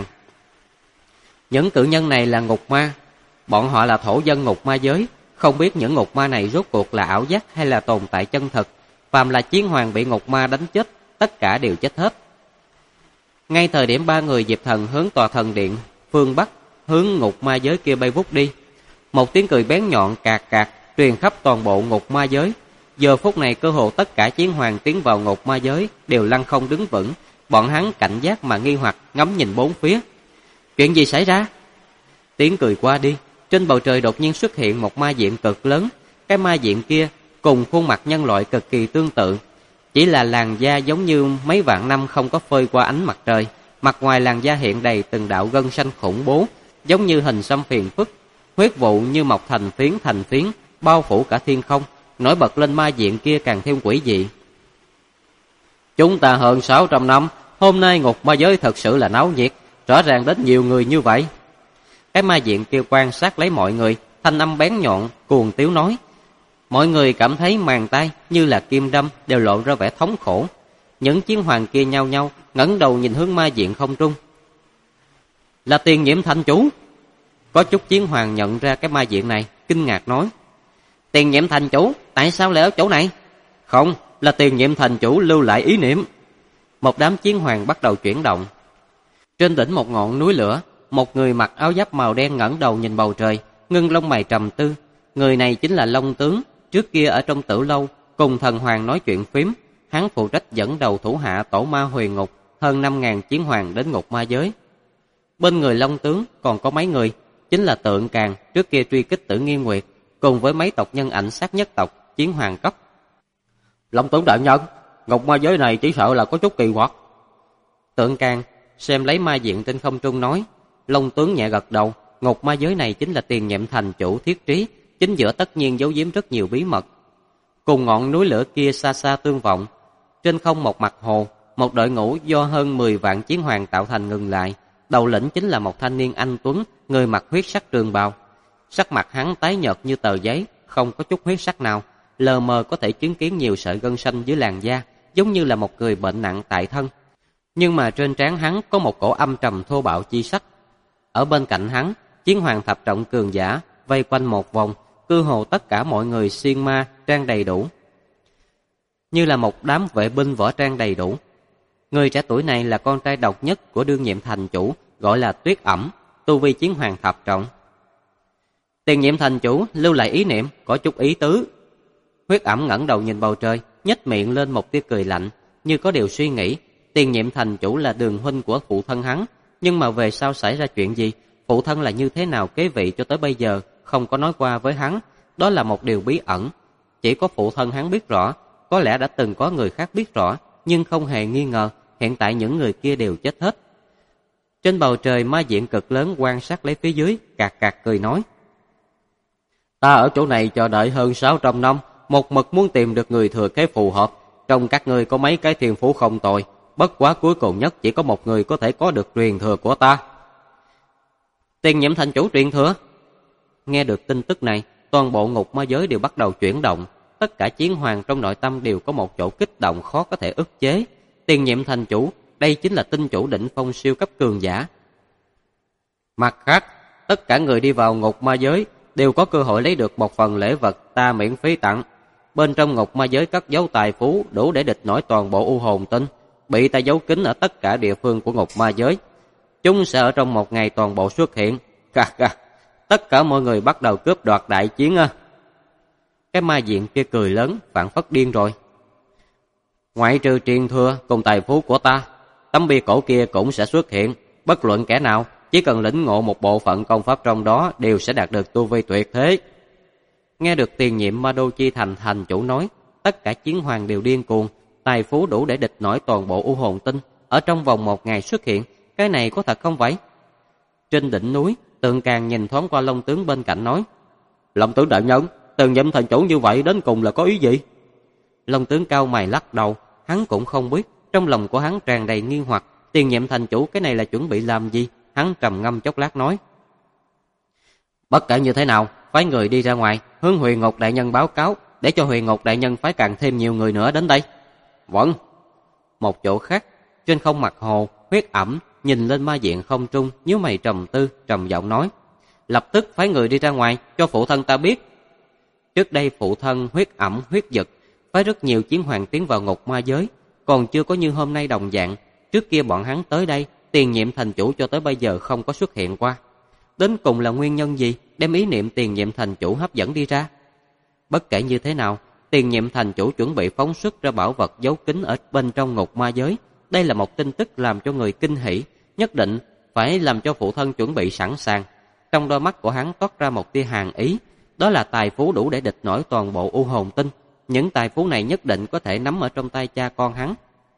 Những cự nhân này là ngục ma, bọn họ là thổ dân ngục ma giới, không biết những ngục ma này rốt cuộc là ảo giác hay là tồn tại chân thực. Phàm là chiến hoàng bị ngục ma đánh chết, tất cả đều chết hết. Ngay thời điểm ba người Diệp Thần hướng tòa thần điện phương Bắc, hướng ngục ma giới kia bay vút đi, một tiếng cười bén nhọn cạc cạc truyền khắp toàn bộ ngục ma giới. Giờ phút này cơ hồ tất cả chiến hoàng tiến vào ngục ma giới đều lăn không đứng vững, bọn hắn cảnh giác mà nghi hoặc ngắm nhìn bốn phía. Chuyện gì xảy ra? Tiếng cười qua đi, trên bầu trời đột nhiên xuất hiện một ma diện cực lớn. Cái ma diện kia cùng khuôn mặt nhân loại cực kỳ tương tự, chỉ là làn da giống như mấy vạn năm không có phơi qua ánh mặt trời. Mặt ngoài làn da hiện đầy từng đạo gân xanh khủng bố, giống như hình xăm phiền phức, huyết vụ như mọc thành phiến, bao phủ cả thiên không. Nổi bật lên ma diện kia càng thêm quỷ dị. Chúng ta hơn 600 năm, hôm nay ngục ma giới thật sự là náo nhiệt, rõ ràng đến nhiều người như vậy. Cái ma diện kia quan sát lấy mọi người, thanh âm bén nhọn, cuồng tiếu nói. Mọi người cảm thấy màng tay như là kim đâm, đều lộ ra vẻ thống khổ. Những chiến hoàng kia nhao nhao ngẩng đầu nhìn hướng ma diện không trung. Là Tiền Nhiệm thành chủ. Có chút chiến hoàng nhận ra cái ma diện này, kinh ngạc nói. Tiền Nhiệm thành chủ, tại sao lại ở chỗ này? Không, là Tiền Nhiệm thành chủ lưu lại ý niệm. Một đám chiến hoàng bắt đầu chuyển động. Trên đỉnh một ngọn núi lửa, một người mặc áo giáp màu đen ngẩng đầu nhìn bầu trời, ngưng lông mày trầm tư. Người này chính là Long Tướng, trước kia ở trong Tử Lâu cùng thần hoàng nói chuyện phím. Hắn phụ trách dẫn đầu thủ hạ tổ ma huyền ngục, hơn 5.000 chiến hoàng đến ngục ma giới. Bên người Long tướng còn có mấy người, chính là Tượng Càn trước kia truy kích Tử Nghiên Nguyệt, cùng với mấy tộc nhân ảnh sát nhất tộc, chiến hoàng cấp. Long tướng đại nhân, ngục ma giới này chỉ sợ là có chút kỳ quặc. Tượng Càn xem lấy ma diện trên không trung nói. Long tướng nhẹ gật đầu, ngục ma giới này chính là tiền nhiệm thành chủ Thiết Trí, chính giữa tất nhiên giấu giếm rất nhiều bí mật. Cùng ngọn núi lửa kia xa xa tương vọng, trên không một mặt hồ, một đội ngũ do hơn 10 vạn chiến hoàng tạo thành ngừng lại. Đầu lĩnh chính là một thanh niên anh tuấn, người mặc huyết sắc trường bào. Sắc mặt hắn tái nhợt như tờ giấy, không có chút huyết sắc nào, lờ mờ có thể chứng kiến nhiều sợi gân xanh dưới làn da, giống như là một người bệnh nặng tại thân. Nhưng mà trên trán hắn có một cổ âm trầm thô bạo chi sắc. Ở bên cạnh hắn, chiến hoàng thập trọng cường giả vây quanh một vòng, cơ hồ tất cả mọi người xuyên ma trang đầy đủ, như là một đám vệ binh võ trang đầy đủ. Người trẻ tuổi này là con trai độc nhất của đương nhiệm thành chủ, gọi là Tuyết Ẩm, tu vi chiến hoàng thập trọng. Tiền nhiệm thành chủ lưu lại ý niệm, có chút ý tứ. Huyết Ẩm ngẩng đầu nhìn bầu trời, nhếch miệng lên một tia cười lạnh, như có điều suy nghĩ. Tiền nhiệm thành chủ là đường huynh của phụ thân hắn, nhưng mà về sau xảy ra chuyện gì, phụ thân là như thế nào kế vị cho tới bây giờ không có nói qua với hắn, đó là một điều bí ẩn. Chỉ có phụ thân hắn biết rõ, có lẽ đã từng có người khác biết rõ, nhưng không hề nghi ngờ, hiện tại những người kia đều chết hết. Trên bầu trời ma diện cực lớn quan sát lấy phía dưới, cạc cạc cười nói. Ta ở chỗ này chờ đợi hơn 600 năm, một mực muốn tìm được người thừa kế phù hợp. Trong các ngươi có mấy cái thiên phú không tồi, bất quá cuối cùng nhất chỉ có một người có thể có được truyền thừa của ta. Tiền nhiệm thành chủ truyền thừa? Nghe được tin tức này, toàn bộ ngục ma giới đều bắt đầu chuyển động. Tất cả chiến hoàng trong nội tâm đều có một chỗ kích động khó có thể ức chế. Tiền nhiệm thành chủ, đây chính là tinh chủ đỉnh phong siêu cấp cường giả. Mặt khác, tất cả người đi vào ngục ma giới đều có cơ hội lấy được một phần lễ vật ta miễn phí tặng. Bên trong ngục ma giới cất giấu tài phú đủ để địch nổi toàn bộ u hồn tinh, bị ta giấu kín ở tất cả địa phương của ngục ma giới. Chúng sẽ ở trong một ngày toàn bộ xuất hiện. Tất cả mọi người bắt đầu cướp đoạt đại chiến à. Cái ma diện kia cười lớn, phảng phất điên rồi. Ngoại trừ truyền thừa cùng tài phú của ta, tấm bia cổ kia cũng sẽ xuất hiện. Bất luận kẻ nào, chỉ cần lĩnh ngộ một bộ phận công pháp trong đó đều sẽ đạt được tu vi tuyệt thế. Nghe được tiền nhiệm Ma Đô Chi Thành thành chủ nói, tất cả chiến hoàng đều điên cuồng. Tài phú đủ để địch nổi toàn bộ u hồn tinh, ở trong vòng một ngày xuất hiện. Cái này có thật không vậy? Trên đỉnh núi, Tượng Càn nhìn thoáng qua Long tướng bên cạnh nói. Long tướng đại nhân, tiền nhiệm thành chủ như vậy đến cùng là có ý gì? Long tướng cao mày lắc đầu, hắn cũng không biết. Trong lòng của hắn tràn đầy nghi hoặc, tiền nhiệm thành chủ cái này là chuẩn bị làm gì? Hắn trầm ngâm chốc lát nói. Bất kể như thế nào, phái người đi ra ngoài, hướng Huyền Ngục đại nhân báo cáo, để cho Huyền Ngục đại nhân phái càng thêm nhiều người nữa đến đây. Vâng. Một chỗ khác, trên không mặt hồ, Huyết Ẩm nhìn lên ma diện không trung, nhíu mày trầm tư, trầm giọng nói. Lập tức phái người đi ra ngoài, cho phụ thân ta biết. Trước đây phụ thân Huyết Ẩm, Huyết Dực phái rất nhiều chiến hoàng tiến vào ngục ma giới, còn chưa có như hôm nay đồng dạng. Trước kia bọn hắn tới đây, tiền nhiệm thành chủ cho tới bây giờ không có xuất hiện qua. Đến cùng là nguyên nhân gì đem ý niệm tiền nhiệm thành chủ hấp dẫn đi ra? Bất kể như thế nào, tiền nhiệm thành chủ chuẩn bị phóng xuất ra bảo vật giấu kín ở bên trong ngục ma giới. Đây là một tin tức làm cho người kinh hỉ, nhất định phải làm cho phụ thân chuẩn bị sẵn sàng. Trong đôi mắt của hắn toát ra một tia hàn ý, đó là tài phú đủ để địch nổi toàn bộ u hồn tinh. Những tài phú này nhất định có thể nắm ở trong tay cha con hắn.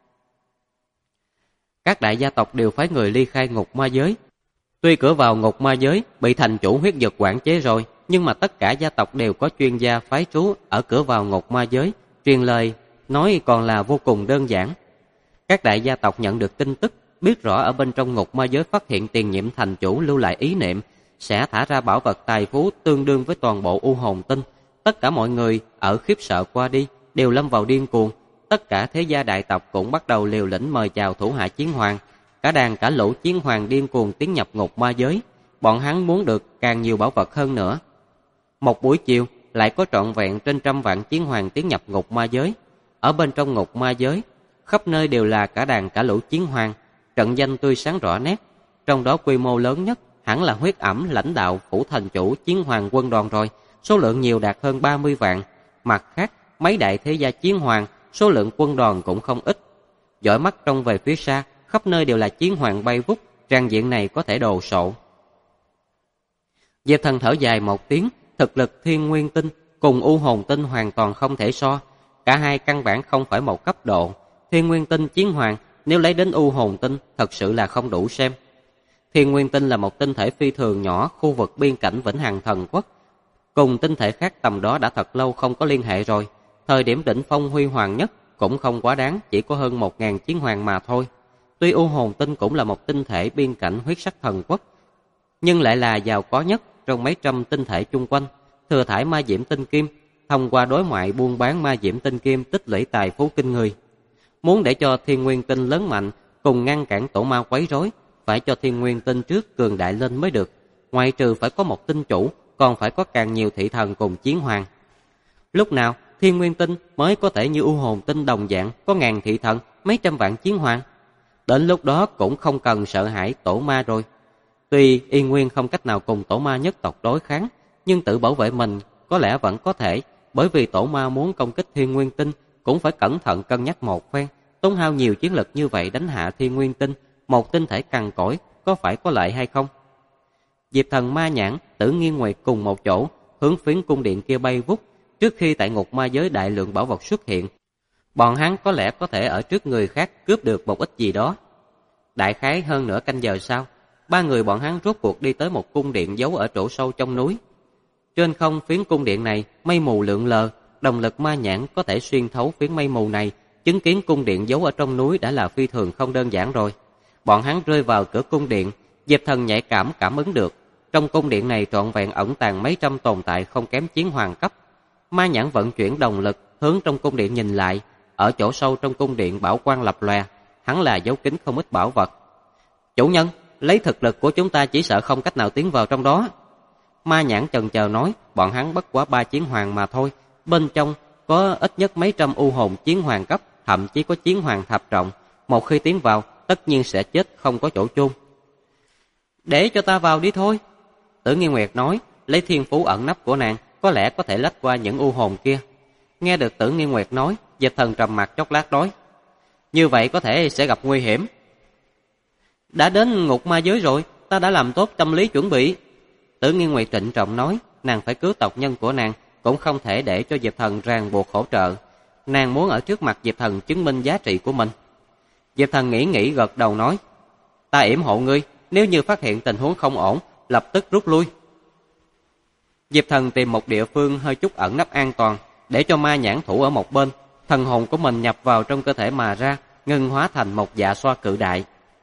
Các đại gia tộc đều phái người ly khai ngục ma giới. Tuy cửa vào ngục ma giới bị thành chủ Huyết Dực quản chế rồi, nhưng mà tất cả gia tộc đều có chuyên gia phái trú ở cửa vào ngục ma giới. Truyền lời nói còn là vô cùng đơn giản. Các đại gia tộc nhận được tin tức, biết rõ ở bên trong ngục ma giới phát hiện tiền nhiệm thành chủ lưu lại ý niệm, sẽ thả ra bảo vật tài phú tương đương với toàn bộ u hồn tinh. Tất cả mọi người ở khiếp sợ qua đi, đều lâm vào điên cuồng. Tất cả thế gia đại tộc cũng bắt đầu liều lĩnh mời chào thủ hạ chiến hoàng. Cả đàn cả lũ chiến hoàng điên cuồng tiến nhập ngục ma giới. Bọn hắn muốn được càng nhiều bảo vật hơn nữa. Một buổi chiều, lại có trọn vẹn trên 100 vạn chiến hoàng tiến nhập ngục ma giới. Ở bên trong ngục ma giới, khắp nơi đều là cả đàn cả lũ chiến hoàng, trận danh tươi sáng rõ nét. Trong đó quy mô lớn nhất hẳn là Huyết Ẩm lãnh đạo phủ thành chủ chiến hoàng quân đoàn rồi, số lượng nhiều đạt hơn 30 vạn. Mặt khác, mấy đại thế gia chiến hoàng, số lượng quân đoàn cũng không ít. Dõi mắt trông về phía xa, khắp nơi đều là chiến hoàng bay vút, trang diện này có thể đồ sộ. Diệp Thần thở dài một tiếng, thực lực Thiên Nguyên Tinh cùng U Hồn Tinh hoàn toàn không thể so, cả hai căn bản không phải một cấp độ. Thiên Nguyên Tinh chiến hoàng nếu lấy đến U Hồn Tinh thật sự là không đủ xem. Thiên Nguyên Tinh là một tinh thể phi thường nhỏ, khu vực biên cảnh Vĩnh Hằng Thần Quốc, cùng tinh thể khác tầm đó đã thật lâu không có liên hệ rồi. Thời điểm đỉnh phong huy hoàng nhất cũng không quá đáng, chỉ có hơn 1000 chiến hoàng mà thôi. Tuy U Hồn Tinh cũng là một tinh thể biên cảnh huyết sắc thần quốc, nhưng lại là giàu có nhất trong mấy trăm tinh thể chung quanh. Thừa thải ma diễm tinh kim, thông qua đối ngoại buôn bán ma diễm tinh kim tích lũy tài phú kinh người. Muốn để cho Thiên Nguyên Tinh lớn mạnh cùng ngăn cản tổ ma quấy rối, phải cho Thiên Nguyên Tinh trước cường đại lên mới được. Ngoại trừ phải có một tinh chủ, còn phải có càng nhiều thị thần cùng chiến hoàng. Lúc nào Thiên Nguyên Tinh mới có thể như U Hồn Tinh đồng dạng có ngàn thị thần, mấy trăm vạn chiến hoàng? Đến lúc đó cũng không cần sợ hãi tổ ma rồi. Tuy Y Nguyên không cách nào cùng tổ ma nhất tộc đối kháng, nhưng tự bảo vệ mình có lẽ vẫn có thể, bởi vì tổ ma muốn công kích Thiên Nguyên Tinh cũng phải cẩn thận cân nhắc một phen, tốn hao nhiều chiến lực như vậy đánh hạ Thiên Nguyên Tinh, một tinh thể cằn cỗi có phải có lợi hay không? Diệp Thần, Ma Nhãn, Tử Nghiên Nguyệt cùng một chỗ hướng phiến cung điện kia bay vút. Trước khi tại ngục ma giới đại lượng bảo vật xuất hiện, bọn hắn có lẽ có thể ở trước người khác cướp được một ít gì đó. Đại khái hơn nửa canh giờ sau, ba người bọn hắn rốt cuộc đi tới một cung điện giấu ở chỗ sâu trong núi. Trên không phiến cung điện này mây mù lượn lờ, động lực Ma Nhãn có thể xuyên thấu phiến mây mù này, chứng kiến cung điện giấu ở trong núi đã là phi thường không đơn giản rồi. Bọn hắn rơi vào cửa cung điện, Diệp Thần nhạy cảm ứng được, trong cung điện này trọn vẹn ẩn tàng mấy trăm tồn tại không kém chiến hoàng cấp. Ma Nhãn vận chuyển động lực hướng trong cung điện nhìn lại, ở chỗ sâu trong cung điện bảo quang lập lòe, hắn là giấu kín không ít bảo vật. Chủ nhân, lấy thực lực của chúng ta chỉ sợ không cách nào tiến vào trong đó. Ma Nhãn chần chờ nói, bọn hắn bất quá 3 chiến hoàng mà thôi, bên trong có ít nhất mấy trăm u hồn chiến hoàng cấp, thậm chí có chiến hoàng thập trọng, một khi tiến vào tất nhiên sẽ chết không có chỗ chôn. Để cho ta vào đi thôi. Tử Nghiên Nguyệt nói, lấy thiên phú ẩn nấp của nàng có lẽ có thể lách qua những u hồn kia. Nghe được Tử Nghiên Nguyệt nói, Diệp Thần trầm mặt chốc lát nói, như vậy có thể sẽ gặp nguy hiểm. Đã đến ngục ma giới rồi, ta đã làm tốt tâm lý chuẩn bị. Tử Nghiên Nguyệt trịnh trọng nói, nàng phải cứu tộc nhân của nàng, cũng không thể để cho Diệp Thần ràng buộc hỗ trợ. Nàng muốn ở trước mặt Diệp Thần chứng minh giá trị của mình. Diệp Thần nghĩ gật đầu nói, ta yểm hộ ngươi, nếu như phát hiện tình huống không ổn, lập tức rút lui. Diệp Thần tìm một địa phương hơi chút ẩn nấp an toàn, để cho Ma Nhãn thủ ở một bên, thần hồn của mình nhập vào trong cơ thể mà ra, ngưng hóa thành một dạ xoa cự đại.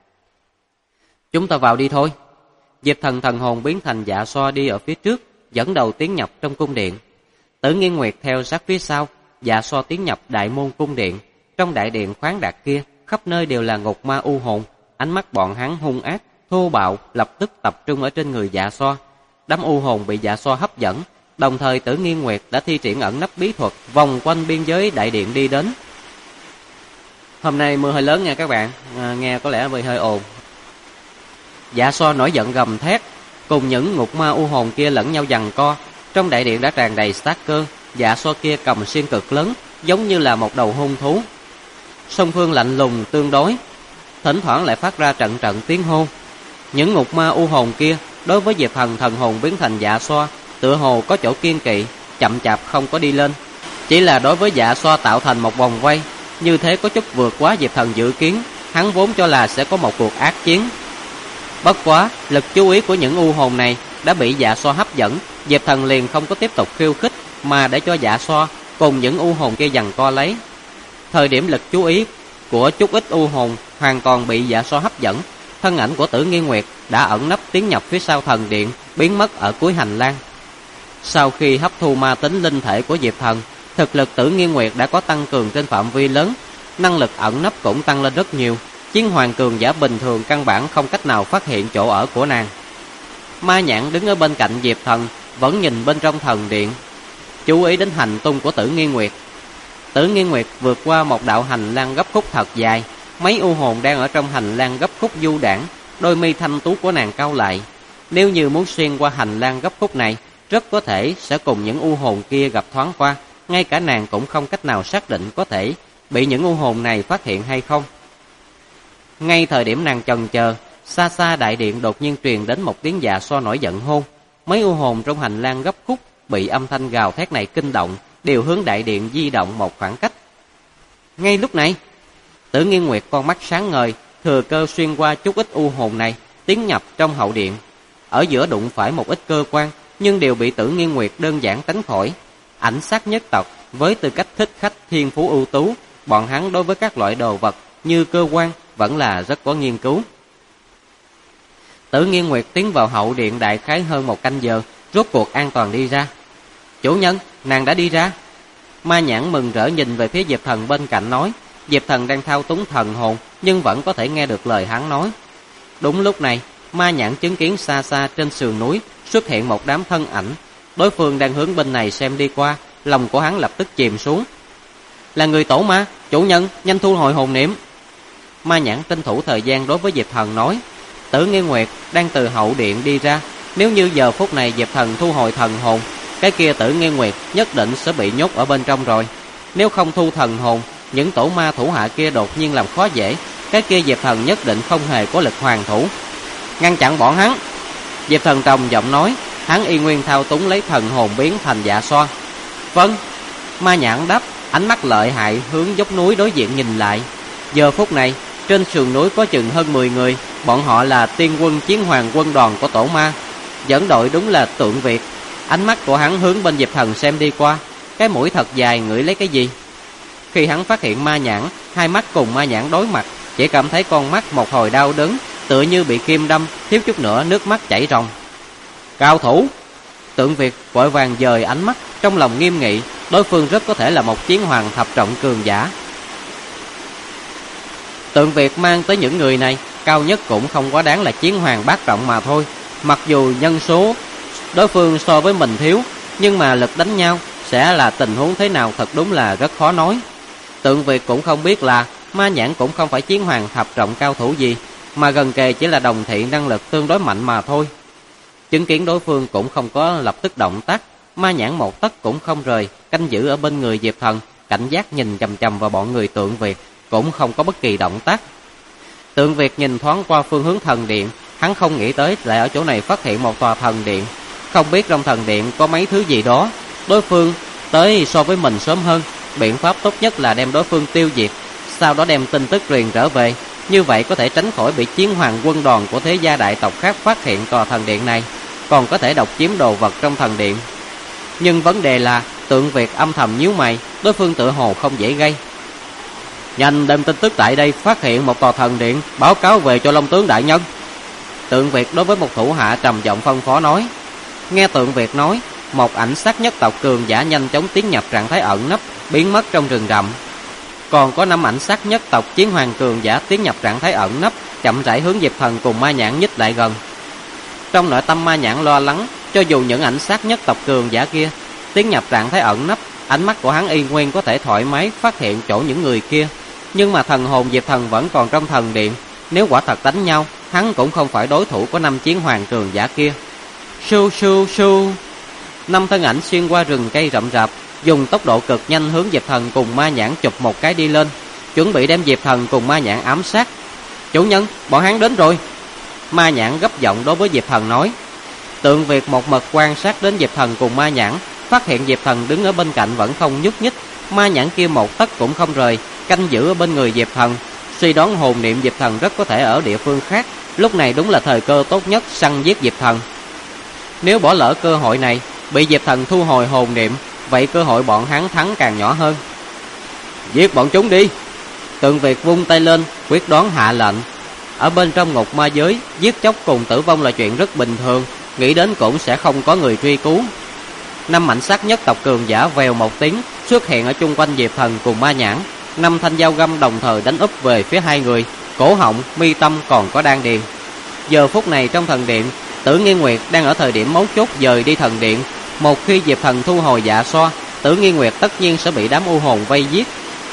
Chúng ta vào đi thôi. Diệp Thần thần hồn biến thành dạ xoa đi ở phía trước, dẫn đầu tiến nhập trong cung điện. Tử Nghiên Nguyệt theo sát phía sau, dạ xoa tiến nhập đại môn cung điện. Trong đại điện khoáng đạt kia, khắp nơi đều là ngục ma u hồn, ánh mắt bọn hắn hung ác, thô bạo, lập tức tập trung ở trên người dạ xoa. Đám u hồn bị dạ xoa hấp dẫn, đồng thời Tử Nghiên Nguyệt đã thi triển ẩn nấp bí thuật, vòng quanh biên giới đại điện đi đến. Hôm nay mưa hơi lớn nha các bạn, nghe có lẽ hơi ồn. Dạ xoa nổi giận gầm thét, cùng những ngục ma u hồn kia lẫn nhau giằng co. Trong đại điện đã tràn đầy sát cơ, dạ xoa kia cầm xiên cực lớn, giống như là một đầu hung thú. Song phương lạnh lùng tương đối, thỉnh thoảng lại phát ra trận trận tiếng hô. Những ngục ma u hồn kia đối với Diệp Thần thần hồn biến thành dạ xoa, tựa hồ có chỗ kiên kỵ, chậm chạp không có đi lên. Chỉ là đối với dạ xoa tạo thành một vòng vây, như thế có chút vượt quá Diệp Thần dự kiến, hắn vốn cho là sẽ có một cuộc ác chiến. Bất quá, lực chú ý của những u hồn này đã bị dạ xoa hấp dẫn, Diệp Thần liền không có tiếp tục khiêu khích, mà để cho dạ xoa cùng những u hồn kia giằng co lấy. Thời điểm lực chú ý của chút ít u hồn hoàn toàn bị dạ xoa hấp dẫn, thân ảnh của Tử Nghiên Nguyệt đã ẩn nấp tiến nhập phía sau thần điện, biến mất ở cuối hành lang. Sau khi hấp thu ma tính linh thể của Diệp Thần, thực lực Tử Nghiên Nguyệt đã có tăng cường trên phạm vi lớn, năng lực ẩn nấp cũng tăng lên rất nhiều. Chiến hoàng cường giả bình thường căn bản không cách nào phát hiện chỗ ở của nàng. Ma Nhãn đứng ở bên cạnh Diệp Thần, vẫn nhìn bên trong thần điện, chú ý đến hành tung của Tử Nghiên Nguyệt. Tử Nghiên Nguyệt vượt qua một đạo hành lang gấp khúc thật dài, mấy u hồn đang ở trong hành lang gấp khúc du đãng, đôi mi thanh tú của nàng cau lại. Nếu như muốn xuyên qua hành lang gấp khúc này, rất có thể sẽ cùng những u hồn kia gặp thoáng qua, ngay cả nàng cũng không cách nào xác định có thể bị những u hồn này phát hiện hay không. Ngay thời điểm nàng chần chờ, xa xa đại điện đột nhiên truyền đến một tiếng dạ xoa nổi giận hôn. Mấy u hồn trong hành lang gấp khúc bị âm thanh gào thét này kinh động, đều hướng đại điện di động một khoảng cách. Ngay lúc này, Tử Nghiên Nguyệt con mắt sáng ngời, thừa cơ xuyên qua chút ít u hồn này, tiến nhập trong hậu điện. Ở giữa đụng phải một ít cơ quan, nhưng đều bị Tử Nghiên Nguyệt đơn giản tránh khỏi. Ảnh sát nhất tộc với tư cách thích khách thiên phú ưu tú, bọn hắn đối với các loại đồ vật như cơ quan vẫn là rất có nghiên cứu. Tử Nghiên Nguyệt tiến vào hậu điện đại khái hơn 1 canh giờ, rốt cuộc an toàn đi ra. Chủ nhân, nàng đã đi ra. Ma Nhãn mừng rỡ nhìn về phía Diệp Thần bên cạnh nói. Diệp Thần đang thao túng thần hồn, nhưng vẫn có thể nghe được lời hắn nói. Đúng lúc này, Ma Nhãn chứng kiến xa xa trên sườn núi xuất hiện một đám thân ảnh. Đối phương đang hướng bên này xem đi qua, lòng của hắn lập tức chìm xuống. Là người tổ ma, chủ nhân, nhanh thu hồi hồn niệm. Ma Nhãn tranh thủ thời gian đối với Diệp Thần nói. Tử Nghiên Nguyệt đang từ hậu điện đi ra, nếu như giờ phút này Diệp Thần thu hồi thần hồn, cái kia Tử Nghiên Nguyệt nhất định sẽ bị nhốt ở bên trong rồi. Nếu không thu thần hồn, những tổ ma thủ hạ kia đột nhiên làm khó dễ, cái kia Diệp Thần nhất định không hề có lực hoàn thủ. Ngăn chặn bọn hắn. Diệp Thần trầm giọng nói, hắn y nguyên thao túng lấy thần hồn biến thành dạ xoa. Vâng. Ma Nhãn đáp, ánh mắt lợi hại hướng dốc núi đối diện nhìn lại. Giờ phút này, trên sườn núi có chừng hơn 10 người, bọn họ là tiên quân chiến hoàng quân đoàn của tổ ma. Dẫn đội đúng là Tượng Việt. Ánh mắt của hắn hướng bên Diệp Thần xem đi qua, cái mũi thật dài ngửi lấy cái gì. Khi hắn phát hiện Ma Nhãn, hai mắt cùng Ma Nhãn đối mặt, chỉ cảm thấy con mắt một hồi đau đớn, tựa như bị kim đâm, thiếu chút nữa nước mắt chảy ròng. Cao thủ! Tượng Việt vội vàng dời ánh mắt, trong lòng nghiêm nghị, đối phương rất có thể là một chiến hoàng thập trọng cường giả. Tượng Việt mang tới những người này, cao nhất cũng không quá đáng là chiến hoàng bát trọng mà thôi. Mặc dù nhân số đối phương so với mình thiếu, nhưng mà lực đánh nhau sẽ là tình huống thế nào thật đúng là rất khó nói. Tượng Việt cũng không biết là Ma Nhãn cũng không phải chiến hoàng thập trọng cao thủ gì, mà gần kề chỉ là đồng thị năng lực tương đối mạnh mà thôi. Chứng kiến đối phương cũng không có lập tức động tác, Ma Nhãn một tấc cũng không rời, canh giữ ở bên người Diệp Thần, cảnh giác nhìn chằm chằm vào bọn người Tượng Việt, cũng không có bất kỳ động tác. Tượng Việt nhìn thoáng qua phương hướng thần điện, hắn không nghĩ tới lại ở chỗ này phát hiện một tòa thần điện. Không biết trong thần điện có mấy thứ gì đó, đối phương tới so với mình sớm hơn, biện pháp tốt nhất là đem đối phương tiêu diệt, sau đó đem tin tức truyền trở về, như vậy có thể tránh khỏi bị chiến hoàng quân đoàn của thế gia đại tộc khác phát hiện tòa thần điện này, còn có thể độc chiếm đồ vật trong thần điện. Nhưng vấn đề là Tượng Việt âm thầm nhíu mày, đối phương tựa hồ không dễ gây. Nhanh đem tin tức tại đây phát hiện một tòa thần điện, báo cáo về cho Long tướng đại nhân. Tượng Việt đối với một thủ hạ trầm giọng phân phó nói. Nghe Tượng Việt nói, một ảnh sát nhất tộc cường giả nhanh chóng tiến nhập trạng thái ẩn nấp, biến mất trong rừng rậm. Còn có 5 ảnh sát nhất tộc chiến hoàng cường giả tiến nhập trạng thái ẩn nấp, chậm rãi hướng Diệp Thần cùng Ma Nhãn nhích lại gần. Trong nội tâm Ma Nhãn lo lắng, cho dù những ảnh sát nhất tộc cường giả kia tiến nhập trạng thái ẩn nấp, ánh mắt của hắn y nguyên có thể thoải mái phát hiện chỗ những người kia, nhưng mà thần hồn Diệp Thần vẫn còn trong thần điện, nếu quả thật đánh nhau, hắn cũng không phải đối thủ của 5 chiến hoàng cường giả kia. Su su su. 5 thân ảnh xuyên qua rừng cây rậm rạp, dùng tốc độ cực nhanh hướng Diệp Thần cùng Ma Nhãn chụp một cái đi lên, chuẩn bị đem Diệp Thần cùng Ma Nhãn ám sát. Chủ nhân, bọn hắn đến rồi. Ma Nhãn gấp giọng đối với Diệp Thần nói. Tượng Việt một mực quan sát đến Diệp Thần cùng Ma Nhãn, phát hiện Diệp Thần đứng ở bên cạnh vẫn không nhúc nhích, Ma Nhãn kia một tấc cũng không rời, canh giữ ở bên người Diệp Thần, suy đoán hồn niệm Diệp Thần rất có thể ở địa phương khác, lúc này đúng là thời cơ tốt nhất săn giết Diệp Thần. Nếu bỏ lỡ cơ hội này, bị Diệp Thần thu hồi hồn niệm, vậy cơ hội bọn hắn thắng càng nhỏ hơn. Giết bọn chúng đi. Tượng Việt vung tay lên, quyết đoán hạ lệnh. Ở bên trong ngục ma giới, giết chóc cùng tử vong là chuyện rất bình thường, nghĩ đến cũng sẽ không có người truy cứu. 5 ảnh sát nhất tộc cường giả vèo một tiếng xuất hiện ở chung quanh Diệp Thần cùng Ma Nhãn, 5 thanh dao găm đồng thời đánh úp về phía hai người, cổ họng, mi tâm còn có đan điền. Giờ phút này trong thần điện, Tử Nghiên Nguyệt đang ở thời điểm mấu chốt dời đi thần điện. Một khi Diệp Thần thu hồi dạ xoa, Tử Nghiên Nguyệt tất nhiên sẽ bị đám u hồn vây giết.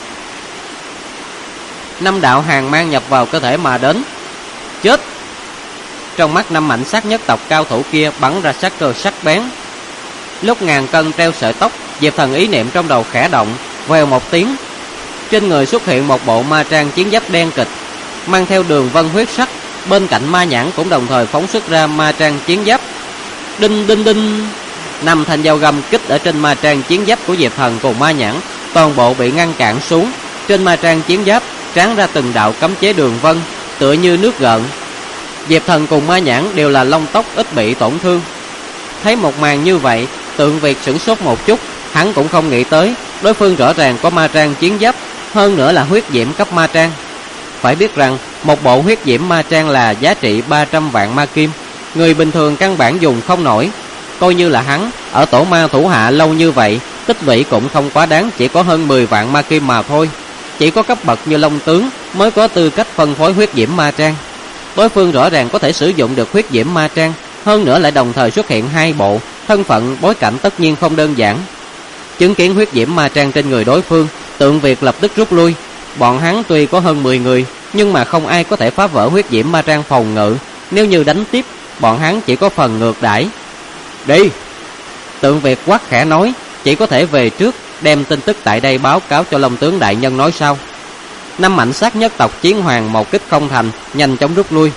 5 đạo hàng mang nhập vào cơ thể mà đến. Chết! Trong mắt 5 ảnh sát nhất tộc cao thủ kia bắn ra sát cơ sắc bén. Lúc ngàn cân treo sợi tóc, Diệp Thần ý niệm trong đầu khẽ động, vèo một tiếng, trên người xuất hiện một bộ ma trang chiến giáp đen kịch, mang theo đường vân huyết sắc. Bên cạnh ma nhãn cũng đồng thời phóng xuất ra ma trang chiến giáp. Đinh đinh đinh, 5 thanh dao găm kích ở trên ma trang chiến giáp của Diệp Thần cùng ma nhãn, toàn bộ bị ngăn cản xuống. Trên ma trang chiến giáp tráng ra từng đạo cấm chế đường vân, tựa như nước gợn. Diệp Thần cùng ma nhãn đều là lông tóc ít bị tổn thương. Thấy một màn như vậy, Tượng Việt sửng sốt một chút. Hắn cũng không nghĩ tới đối phương rõ ràng có ma trang chiến giáp, hơn nữa là huyết diễm cấp ma trang. Phải biết rằng một bộ huyết diễm ma trang là giá trị 300 vạn ma kim, người bình thường căn bản dùng không nổi. Coi như là hắn ở tổ ma thủ hạ lâu như vậy, tích lũy cũng không quá đáng, chỉ có hơn 10 vạn ma kim mà thôi. Chỉ có cấp bậc như Long tướng mới có tư cách phân phối huyết diễm ma trang. Đối phương rõ ràng có thể sử dụng được huyết diễm ma trang, hơn nữa lại đồng thời xuất hiện 2 bộ, thân phận bối cảnh tất nhiên không đơn giản. Chứng kiến huyết diễm ma trang trên người đối phương, Tượng Việt lập tức rút lui. Bọn hắn tuy có hơn 10 người, nhưng mà không ai có thể phá vỡ huyết diễm ma trang phòng ngự. Nếu như đánh tiếp, bọn hắn chỉ có phần ngược đãi. Đi! Tượng Việt quát khẽ nói, chỉ có thể về trước, đem tin tức tại đây báo cáo cho Long tướng đại nhân nói sau. 5 mảnh sát nhất tộc chiến hoàng một kích không thành, nhanh chóng rút lui.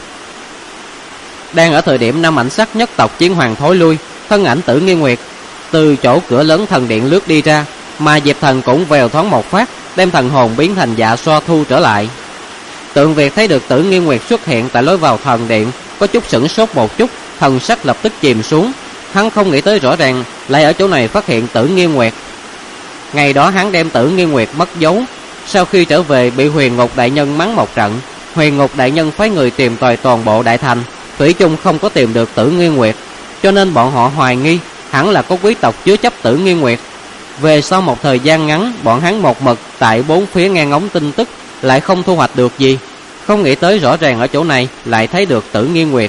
Đang ở thời điểm 5 mảnh sát nhất tộc chiến hoàng thối lui, thân ảnh Tử Nghi Nguyệt từ chỗ cửa lớn thần điện lướt đi ra, mà Diệp Thần cũng vèo thoáng một phát, đem thần hồn biến thành Dạ Xoa thu trở lại. Tượng Việt thấy được Tử Nghi Nguyệt xuất hiện tại lối vào thần điện, có chút sửng sốt một chút, thần sắc lập tức chìm xuống. Hắn không nghĩ tới rõ ràng lại ở chỗ này phát hiện Tử Nghi Nguyệt. Ngày đó hắn đem Tử Nghi Nguyệt mất dấu, sau khi trở về bị Huyền Ngục đại nhân mắng một trận. Huyền Ngục đại nhân phái người tìm tòi toàn bộ đại thành, thủy chung không có tìm được Tử Nghi Nguyệt, cho nên bọn họ hoài nghi hẳn là có quý tộc chứa chấp Tử Nghi Nguyệt. Về sau một thời gian ngắn, bọn hắn một mực tại bốn phía nghe ngóng tin tức, lại không thu hoạch được gì. Không nghĩ tới rõ ràng ở chỗ này lại thấy được Tử Nghi Nguyệt.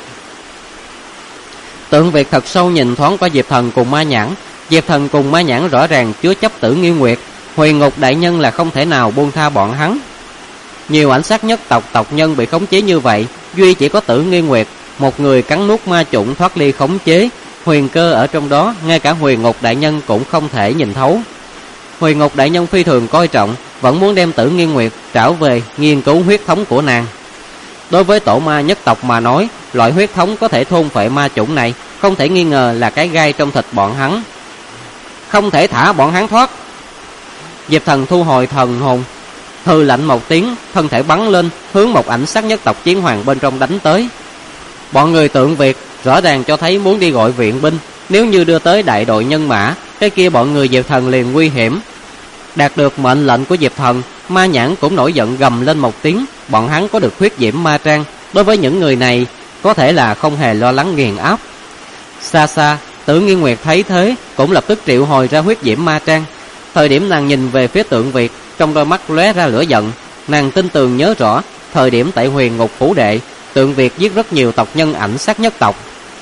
Tượng Việt thật sâu nhìn thoáng qua Diệp Thần cùng ma nhãn. Diệp Thần cùng ma nhãn rõ ràng chứa chấp Tử Nghi Nguyệt, Huyền Ngục đại nhân là không thể nào buông tha bọn hắn. Nhiều ảnh sát nhất tộc tộc nhân bị khống chế như vậy, duy chỉ có Tử Nghi Nguyệt, một người cắn nuốt ma chủng thoát ly khống chế. Huyền cơ ở trong đó, ngay cả Huyền Ngục đại nhân cũng không thể nhìn thấu. Huyền Ngục đại nhân phi thường coi trọng, vẫn muốn đem Tử Nghi Nguyệt trở về nghiên cứu huyết thống của nàng. Đối với tổ ma nhất tộc mà nói, loại huyết thống có thể thôn phệ ma chủng này không thể nghi ngờ là cái gai trong thịt bọn hắn. Không thể thả bọn hắn thoát. Diệp Thần thu hồi thần hồn, hừ lạnh một tiếng, thân thể bắn lên, hướng một ảnh sát nhất tộc chiến hoàng bên trong đánh tới. Bọn người Tượng Việt rõ ràng cho thấy muốn đi gọi viện binh, nếu như đưa tới đại đội nhân mã, cái kia bọn người Diệp Thần liền nguy hiểm. Đạt được mệnh lệnh của Diệp Thần, ma nhãn cũng nổi giận gầm lên một tiếng. Bọn hắn có được huyết diễm ma trang, đối với những người này có thể là không hề lo lắng nghiền áp. Xa xa, Tử Nghi Nguyệt thấy thế cũng lập tức triệu hồi ra huyết diễm ma trang. Thời điểm nàng nhìn về phía Tượng Việt, trong đôi mắt lóe ra lửa giận. Nàng tin tường nhớ rõ thời điểm tại Huyền Ngục phủ đệ, Tượng Việt giết rất nhiều tộc nhân ảnh sát nhất tộc.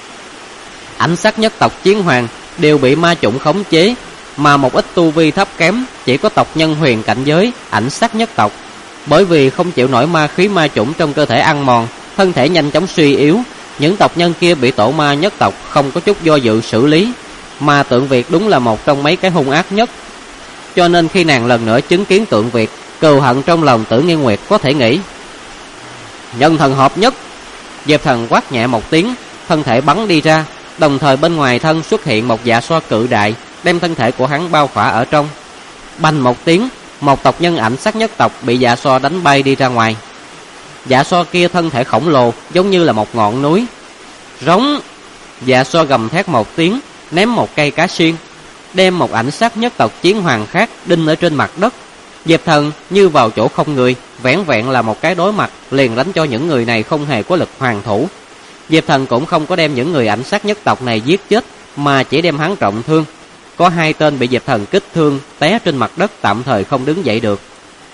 Ảnh sát nhất tộc chiến hoàng đều bị ma chủng khống chế, mà một ít tu vi thấp kém chỉ có tộc nhân huyền cảnh giới ảnh sát nhất tộc. Bởi vì không chịu nổi ma khí ma chủng trong cơ thể ăn mòn, thân thể nhanh chóng suy yếu. Những tộc nhân kia bị tổ ma nhất tộc không có chút do dự xử lý, mà Tượng Việt đúng là một trong mấy cái hung ác nhất. Cho nên khi nàng lần nữa chứng kiến Tượng Việt, cừu hận trong lòng Tử Nghi Nguyệt có thể nghĩ. Nhân thần hợp nhất. Diệp Thần quát nhẹ một tiếng, thân thể bắn đi ra, đồng thời bên ngoài thân xuất hiện một dạ xoa cự đại, đem thân thể của hắn bao khỏa ở trong. Bành một tiếng, một tộc nhân ảnh sát nhất tộc bị dạ xoa đánh bay đi ra ngoài. Dạ xoa kia thân thể khổng lồ giống như là một ngọn núi. Rống! Dạ xoa gầm thét một tiếng, ném một cây cá xiên, đem một ảnh sát nhất tộc chiến hoàng khác đinh ở trên mặt đất. Diệp Thần như vào chỗ không người, vẻn vẹn là một cái đối mặt liền đánh cho những người này không hề có lực hoàn thủ. Diệp Thần cũng không có đem những người ảnh sát nhất tộc này giết chết, mà chỉ đem hắn trọng thương. Có 2 tên bị Diệp Thần kích thương té trên mặt đất, tạm thời không đứng dậy được.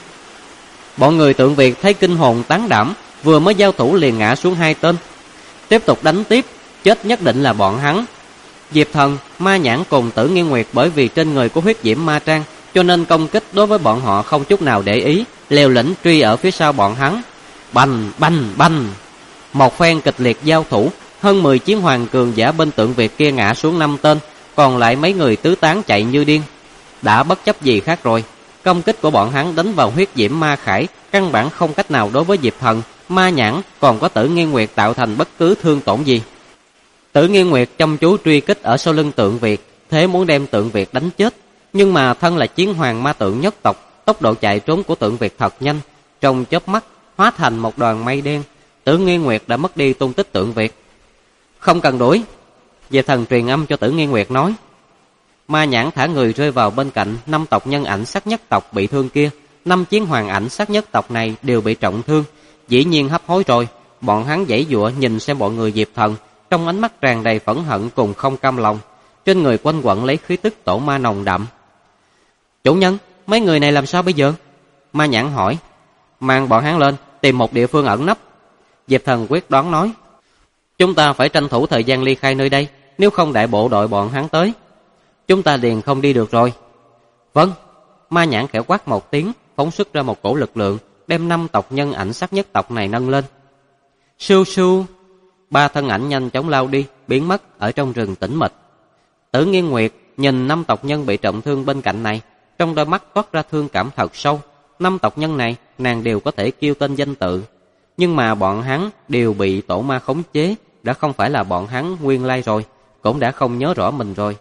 Bọn người Tượng Việt thấy kinh hồn tán đảm, vừa mới giao thủ liền ngã xuống 2 tên. Tiếp tục đánh tiếp, chết nhất định là bọn hắn. Diệp Thần, ma nhãn cùng Tử Nghi Nguyệt bởi vì trên người có huyết diễm ma trang, cho nên công kích đối với bọn họ không chút nào để ý, liều lĩnh truy ở phía sau bọn hắn. Bành bành bành, một phen kịch liệt giao thủ, hơn 10 chiến hoàng cường giả bên Tượng Việt kia ngã xuống 5 tên, còn lại mấy người tứ tán chạy như điên. đã bất chấp gì khác rồi. Công kích của bọn hắn đánh vào huyết diễm ma khải, căn bản không cách nào đối với Diệp Thần, Ma Nhãn còn có Tử Nghiên Nguyệt tạo thành bất cứ thương tổn gì. Tử Nghiên Nguyệt chăm chú truy kích ở sau lưng Tượng Việt, thế muốn đem Tượng Việt đánh chết. Nhưng mà thân là chiến hoàng ma tượng nhất tộc, tốc độ chạy trốn của Tượng Việt thật nhanh, trong chớp mắt hóa thành một đoàn mây đen. Tử Nghiên Nguyệt đã mất đi tung tích Tượng Việt. Không cần đuổi, Diệp Thần truyền âm cho Tử Nghiên Nguyệt nói. Ma Nhãn thả người rơi vào bên cạnh 5 tộc nhân ảnh sắc nhất tộc bị thương kia. 5 chiến hoàng ảnh sắc nhất tộc này đều bị trọng thương, dĩ nhiên hấp hối rồi. Bọn hắn giãy giụa nhìn xem bọn người Diệp Thần, trong ánh mắt tràn đầy phẫn hận cùng không cam lòng. Trên người quanh quẩn lấy khí tức tổ ma nồng đậm. Chủ nhân, mấy người này làm sao bây giờ? Ma Nhãn hỏi. Mang bọn hắn lên, tìm một địa phương ẩn nấp. Diệp Thần quyết đoán nói. Chúng ta phải tranh thủ thời gian ly khai nơi đây, nếu không đại bộ đội bọn hắn tới, chúng ta liền không đi được rồi. Vâng. Ma Nhãn khẽ quát một tiếng, phóng xuất ra một cổ lực lượng, đem 5 tộc nhân ảnh sắc nhất tộc này nâng lên. Sưu sưu. 3 thân ảnh nhanh chóng lao đi, biến mất ở trong rừng tĩnh mịch. Tử Nghiên Nguyệt nhìn 5 tộc nhân bị trọng thương bên cạnh này, trong đôi mắt toát ra thương cảm thật sâu. 5 tộc nhân này nàng đều có thể kêu tên danh tự, nhưng mà bọn hắn đều bị tổ ma khống chế, đã không phải là bọn hắn nguyên lai rồi, cũng đã không nhớ rõ mình rồi.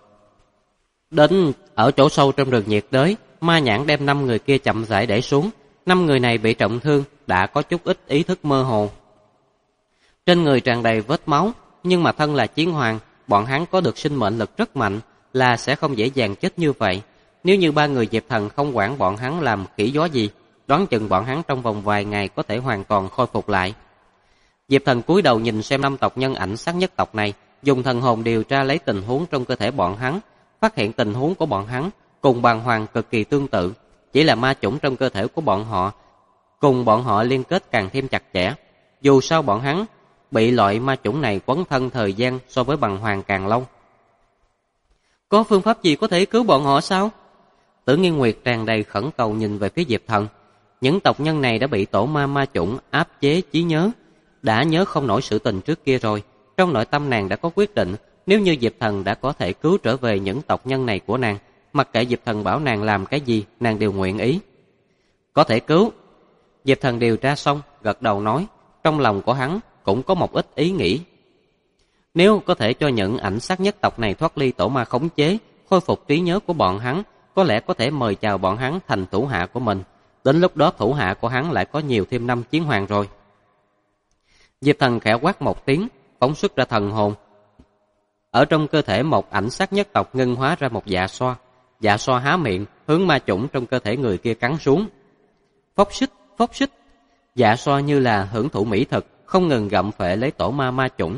Đến ở chỗ sâu trong rừng nhiệt đới, Ma Nhãn đem 5 người kia chậm rãi để xuống. 5 người này bị trọng thương, đã có chút ít ý thức mơ hồ. Trên người tràn đầy vết máu, nhưng mà thân là chiến hoàng, bọn hắn có được sinh mệnh lực rất mạnh, là sẽ không dễ dàng chết như vậy. Nếu như 3 người Diệp Thần không quản bọn hắn làm khỉ gió gì, đoán chừng bọn hắn trong vòng vài ngày có thể hoàn toàn khôi phục lại. Diệp Thần cúi đầu nhìn xem 5 tộc nhân ảnh sắc nhất tộc này, dùng thần hồn điều tra lấy tình huống trong cơ thể bọn hắn, phát hiện tình huống của bọn hắn cùng bàng hoàng cực kỳ tương tự, chỉ là ma chủng trong cơ thể của bọn họ cùng bọn họ liên kết càng thêm chặt chẽ. Dù sao bọn hắn bị loại ma chủng này quấn thân thời gian so với bàng hoàng càng lâu. Có phương pháp gì có thể cứu bọn họ sao? Tử Nghiên Nguyệt tràn đầy khẩn cầu nhìn về phía Diệp Thần. Những tộc nhân này đã bị tổ ma chủng áp chế trí nhớ, đã nhớ không nổi sự tình trước kia rồi. Trong nội tâm nàng đã có quyết định, nếu như Diệp Thần đã có thể cứu trở về những tộc nhân này của nàng, mặc kệ Diệp Thần bảo nàng làm cái gì, nàng đều nguyện ý. Có thể cứu. Diệp Thần điều tra xong, gật đầu nói, trong lòng của hắn cũng có một ít ý nghĩ. Nếu có thể cho những ảnh sắc nhất tộc này thoát ly tổ ma khống chế, khôi phục trí nhớ của bọn hắn, có lẽ có thể mời chào bọn hắn thành thủ hạ của mình. Đến lúc đó thủ hạ của hắn lại có nhiều thêm 5 chiến hoàng rồi. Diệp Thần khẽ quát một tiếng, phóng xuất ra thần hồn. Ở trong cơ thể một ảnh sắc nhất tộc ngưng hóa ra một dạ xoa. Dạ xoa há miệng, hướng ma chủng trong cơ thể người kia cắn xuống. Phốc xích, phốc xích. Dạ xoa như là hưởng thụ mỹ thực, không ngừng gặm phệ lấy tổ ma chủng.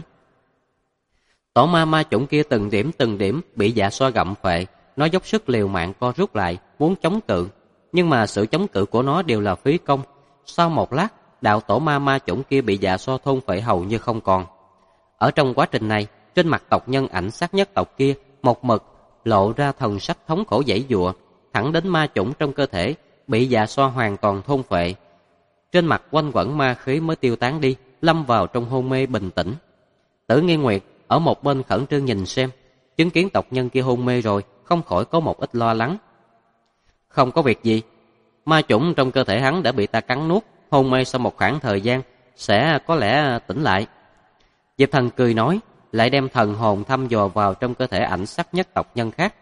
Tổ ma chủng kia từng điểm bị dạ xoa gặm phệ, nó dốc sức liều mạng co rút lại, muốn chống cự. Nhưng mà sự chống cự của nó đều là phí công. Sau một lát, đạo tổ ma chủng kia bị dạ xoa thôn phệ hầu như không còn. Ở trong quá trình này, trên mặt tộc nhân ảnh sắc nhất tộc kia một mực lộ ra thần sắc thống khổ giãy giụa, thẳng đến ma chủng trong cơ thể bị dạ xoa hoàn toàn thôn phệ. Trên mặt quanh quẩn ma khí mới tiêu tán đi, lâm vào trong hôn mê bình tĩnh. Tử Nghiên Nguyệt ở một bên khẩn trương nhìn xem, chứng kiến tộc nhân kia hôn mê rồi, không khỏi có một ít lo lắng. Không có việc gì, ma chủng trong cơ thể hắn đã bị ta cắn nuốt, hôn mê sau một khoảng thời gian sẽ có lẽ tỉnh lại. Diệp Thần cười nói, lại đem thần hồn thăm dò vào trong cơ thể ảnh sắc nhất tộc nhân khác.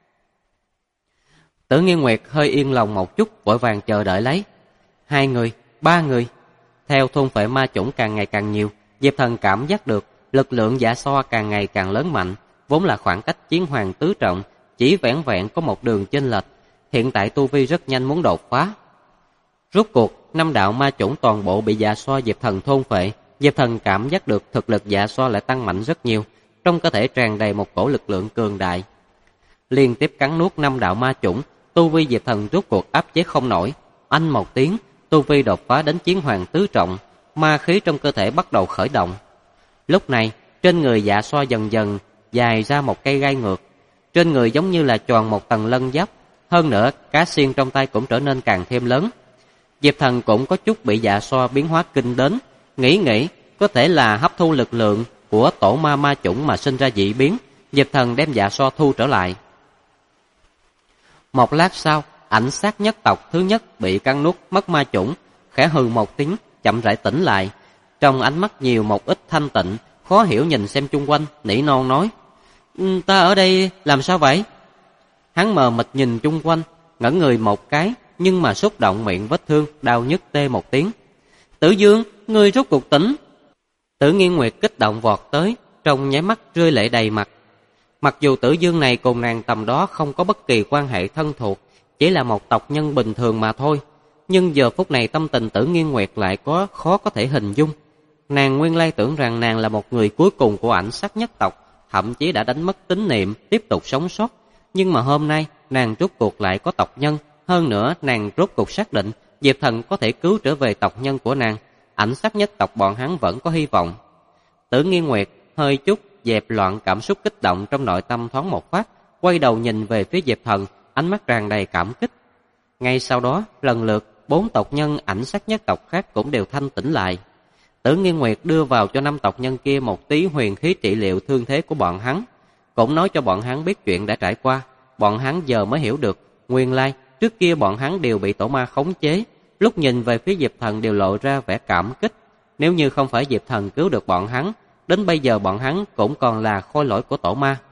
Tử Nghiên Nguyệt hơi yên lòng một chút, vội vàng chờ đợi lấy. 2 người, 3 người. Theo thôn phệ ma chủng càng ngày càng nhiều, Diệp Thần cảm giác được lực lượng dạ xoa càng ngày càng lớn mạnh, vốn là khoảng cách chiến hoàng tứ trọng, chỉ vẻn vẹn có một đường chênh lệch, hiện tại tu vi rất nhanh muốn đột phá. Rốt cuộc, 5 đạo ma chủng toàn bộ bị dạ xoa Diệp Thần thôn phệ, Diệp Thần cảm giác được thực lực dạ xoa lại tăng mạnh rất nhiều, trong cơ thể tràn đầy một cổ lực lượng cường đại. Liên tiếp cắn nuốt 5 đạo ma chủng, tu vi Diệp Thần rốt cuộc áp chế không nổi, anh một tiếng, tu vi đột phá đến chiến hoàng tứ trọng, ma khí trong cơ thể bắt đầu khởi động. Lúc này, trên người dạ xoa dần dần dài ra một cây gai ngược, trên người giống như là tròn một tầng lân giáp, hơn nữa cá xiên trong tay cũng trở nên càng thêm lớn. Diệp Thần cũng có chút bị dạ xoa biến hóa kinh đến, nghĩ có thể là hấp thu lực lượng của tổ ma chủng mà sinh ra dị biến. Diệp Thần đem dạ xoa thu trở lại. Một lát sau, ảnh sát nhất tộc thứ nhất bị cắn nuốt mất ma chủng, khẽ hừ một tiếng, chậm rãi tỉnh lại. Trong ánh mắt nhiều một ít thanh tịnh, khó hiểu nhìn xem chung quanh, nỉ non nói: Ta ở đây làm sao vậy? Hắn mờ mịt nhìn chung quanh, ngẩn người một cái, nhưng mà xúc động miệng vết thương, đau nhức tê một tiếng. Tử Dương, ngươi rốt cuộc tỉnh. Tử Nghiên Nguyệt kích động vọt tới, trong nháy mắt rơi lệ đầy mặt. Mặc dù Tử Dương này cùng nàng tầm đó không có bất kỳ quan hệ thân thuộc, chỉ là một tộc nhân bình thường mà thôi, nhưng giờ phút này tâm tình Tử Nghiên Nguyệt lại khó có thể hình dung. Nàng nguyên lai tưởng rằng nàng là một người cuối cùng của Ảnh Sát nhất tộc, thậm chí đã đánh mất tín niệm, tiếp tục sống sót. Nhưng mà hôm nay, nàng rốt cuộc lại có tộc nhân, hơn nữa nàng rốt cuộc xác định Diệp Thần có thể cứu trở về tộc nhân của nàng. Ảnh Sát nhất tộc bọn hắn vẫn có hy vọng. Tử Nghiên Nguyệt hơi chút dẹp loạn cảm xúc kích động trong nội tâm thoáng một phát, quay đầu nhìn về phía Diệp Thần, ánh mắt tràn đầy cảm kích. Ngay sau đó, lần lượt 4 tộc nhân Ảnh Sát nhất tộc khác cũng đều thanh tỉnh lại. Tử Nghiên Nguyệt đưa vào cho 5 tộc nhân kia một tí huyền khí trị liệu thương thế của bọn hắn, cũng nói cho bọn hắn biết chuyện đã trải qua. Bọn hắn giờ mới hiểu được, nguyên lai trước kia bọn hắn đều bị tổ ma khống chế, lúc nhìn về phía Diệp Thần đều lộ ra vẻ cảm kích. Nếu như không phải Diệp Thần cứu được bọn hắn, đến bây giờ bọn hắn cũng còn là khôi lỗi của tổ ma.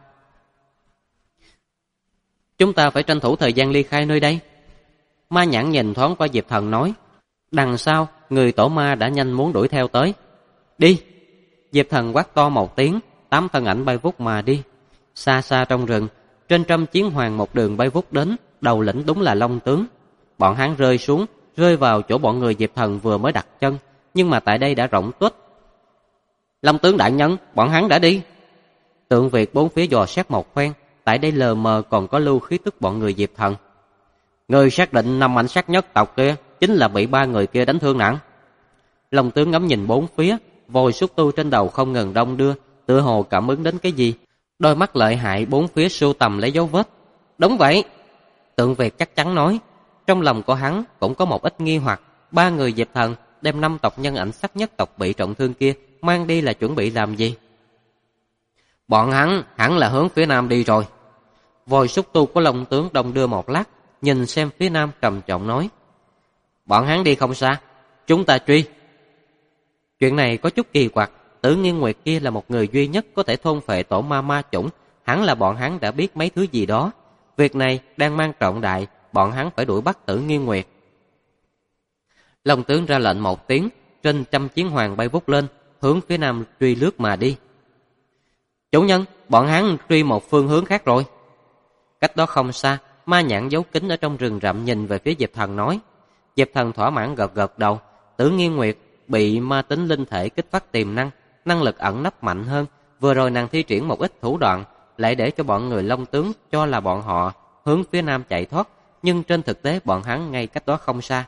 Chúng ta phải tranh thủ thời gian ly khai nơi đây. Ma Nhãn nhìn thoáng qua Diệp Thần nói. Đằng sau, người tổ ma đã nhanh muốn đuổi theo tới. Đi! Diệp Thần quát to một tiếng, 8 thân ảnh bay vút mà đi. Xa xa trong rừng, trên trăm chiến hoàng một đường bay vút đến, đầu lĩnh đúng là Long Tướng. Bọn hắn rơi xuống, rơi vào chỗ bọn người Diệp Thần vừa mới đặt chân, nhưng mà tại đây đã rộng tuếch. Long Tướng đại nhân, bọn hắn đã đi. Tượng Việt bốn phía dò xét một phen, tại đây lờ mờ còn có lưu khí tức bọn người Diệp Thần. Người xác định 5 Ảnh Sát nhất tộc kia chính là bị 3 người kia đánh thương nặng. Long Tướng ngắm nhìn bốn phía, vòi xúc tu trên đầu không ngừng đong đưa, tựa hồ cảm ứng đến cái gì. Đôi mắt lợi hại bốn phía sưu tầm lấy dấu vết. Đúng vậy, Tượng Việt chắc chắn nói. Trong lòng của hắn cũng có một ít nghi hoặc. 3 người Diệp Thần đem 5 tộc nhân Ảnh Sát nhất tộc bị trọng thương kia mang đi là chuẩn bị làm gì? Bọn hắn hẳn là hướng phía nam đi rồi. Vòi xúc tu của Long Tướng đồng đưa một lát, nhìn xem phía nam trầm trọng nói. Bọn hắn đi không xa, chúng ta truy. Chuyện này có chút kỳ quặc. Tử Nghiên Nguyệt kia là một người duy nhất có thể thôn phệ tổ ma ma chủng, hẳn là bọn hắn đã biết mấy thứ gì đó. Việc này đang mang trọng đại, bọn hắn phải đuổi bắt Tử Nghiên Nguyệt. Long Tướng ra lệnh một tiếng, trên trăm chiến hoàng bay vút lên, hướng phía nam truy lướt mà đi. Chủ nhân, bọn hắn truy một phương hướng khác rồi. Cách đó không xa, Ma Nhãn giấu kín ở trong rừng rậm nhìn về phía Diệp Thần nói. Diệp Thần thỏa mãn gật gật đầu. Tử Nghiên Nguyệt bị ma tính linh thể kích phát tiềm năng, năng lực ẩn nấp mạnh hơn. Vừa rồi nàng thi triển một ít thủ đoạn, lại để cho bọn người Long Tướng cho là bọn họ hướng phía nam chạy thoát, nhưng trên thực tế bọn hắn ngay cách đó không xa.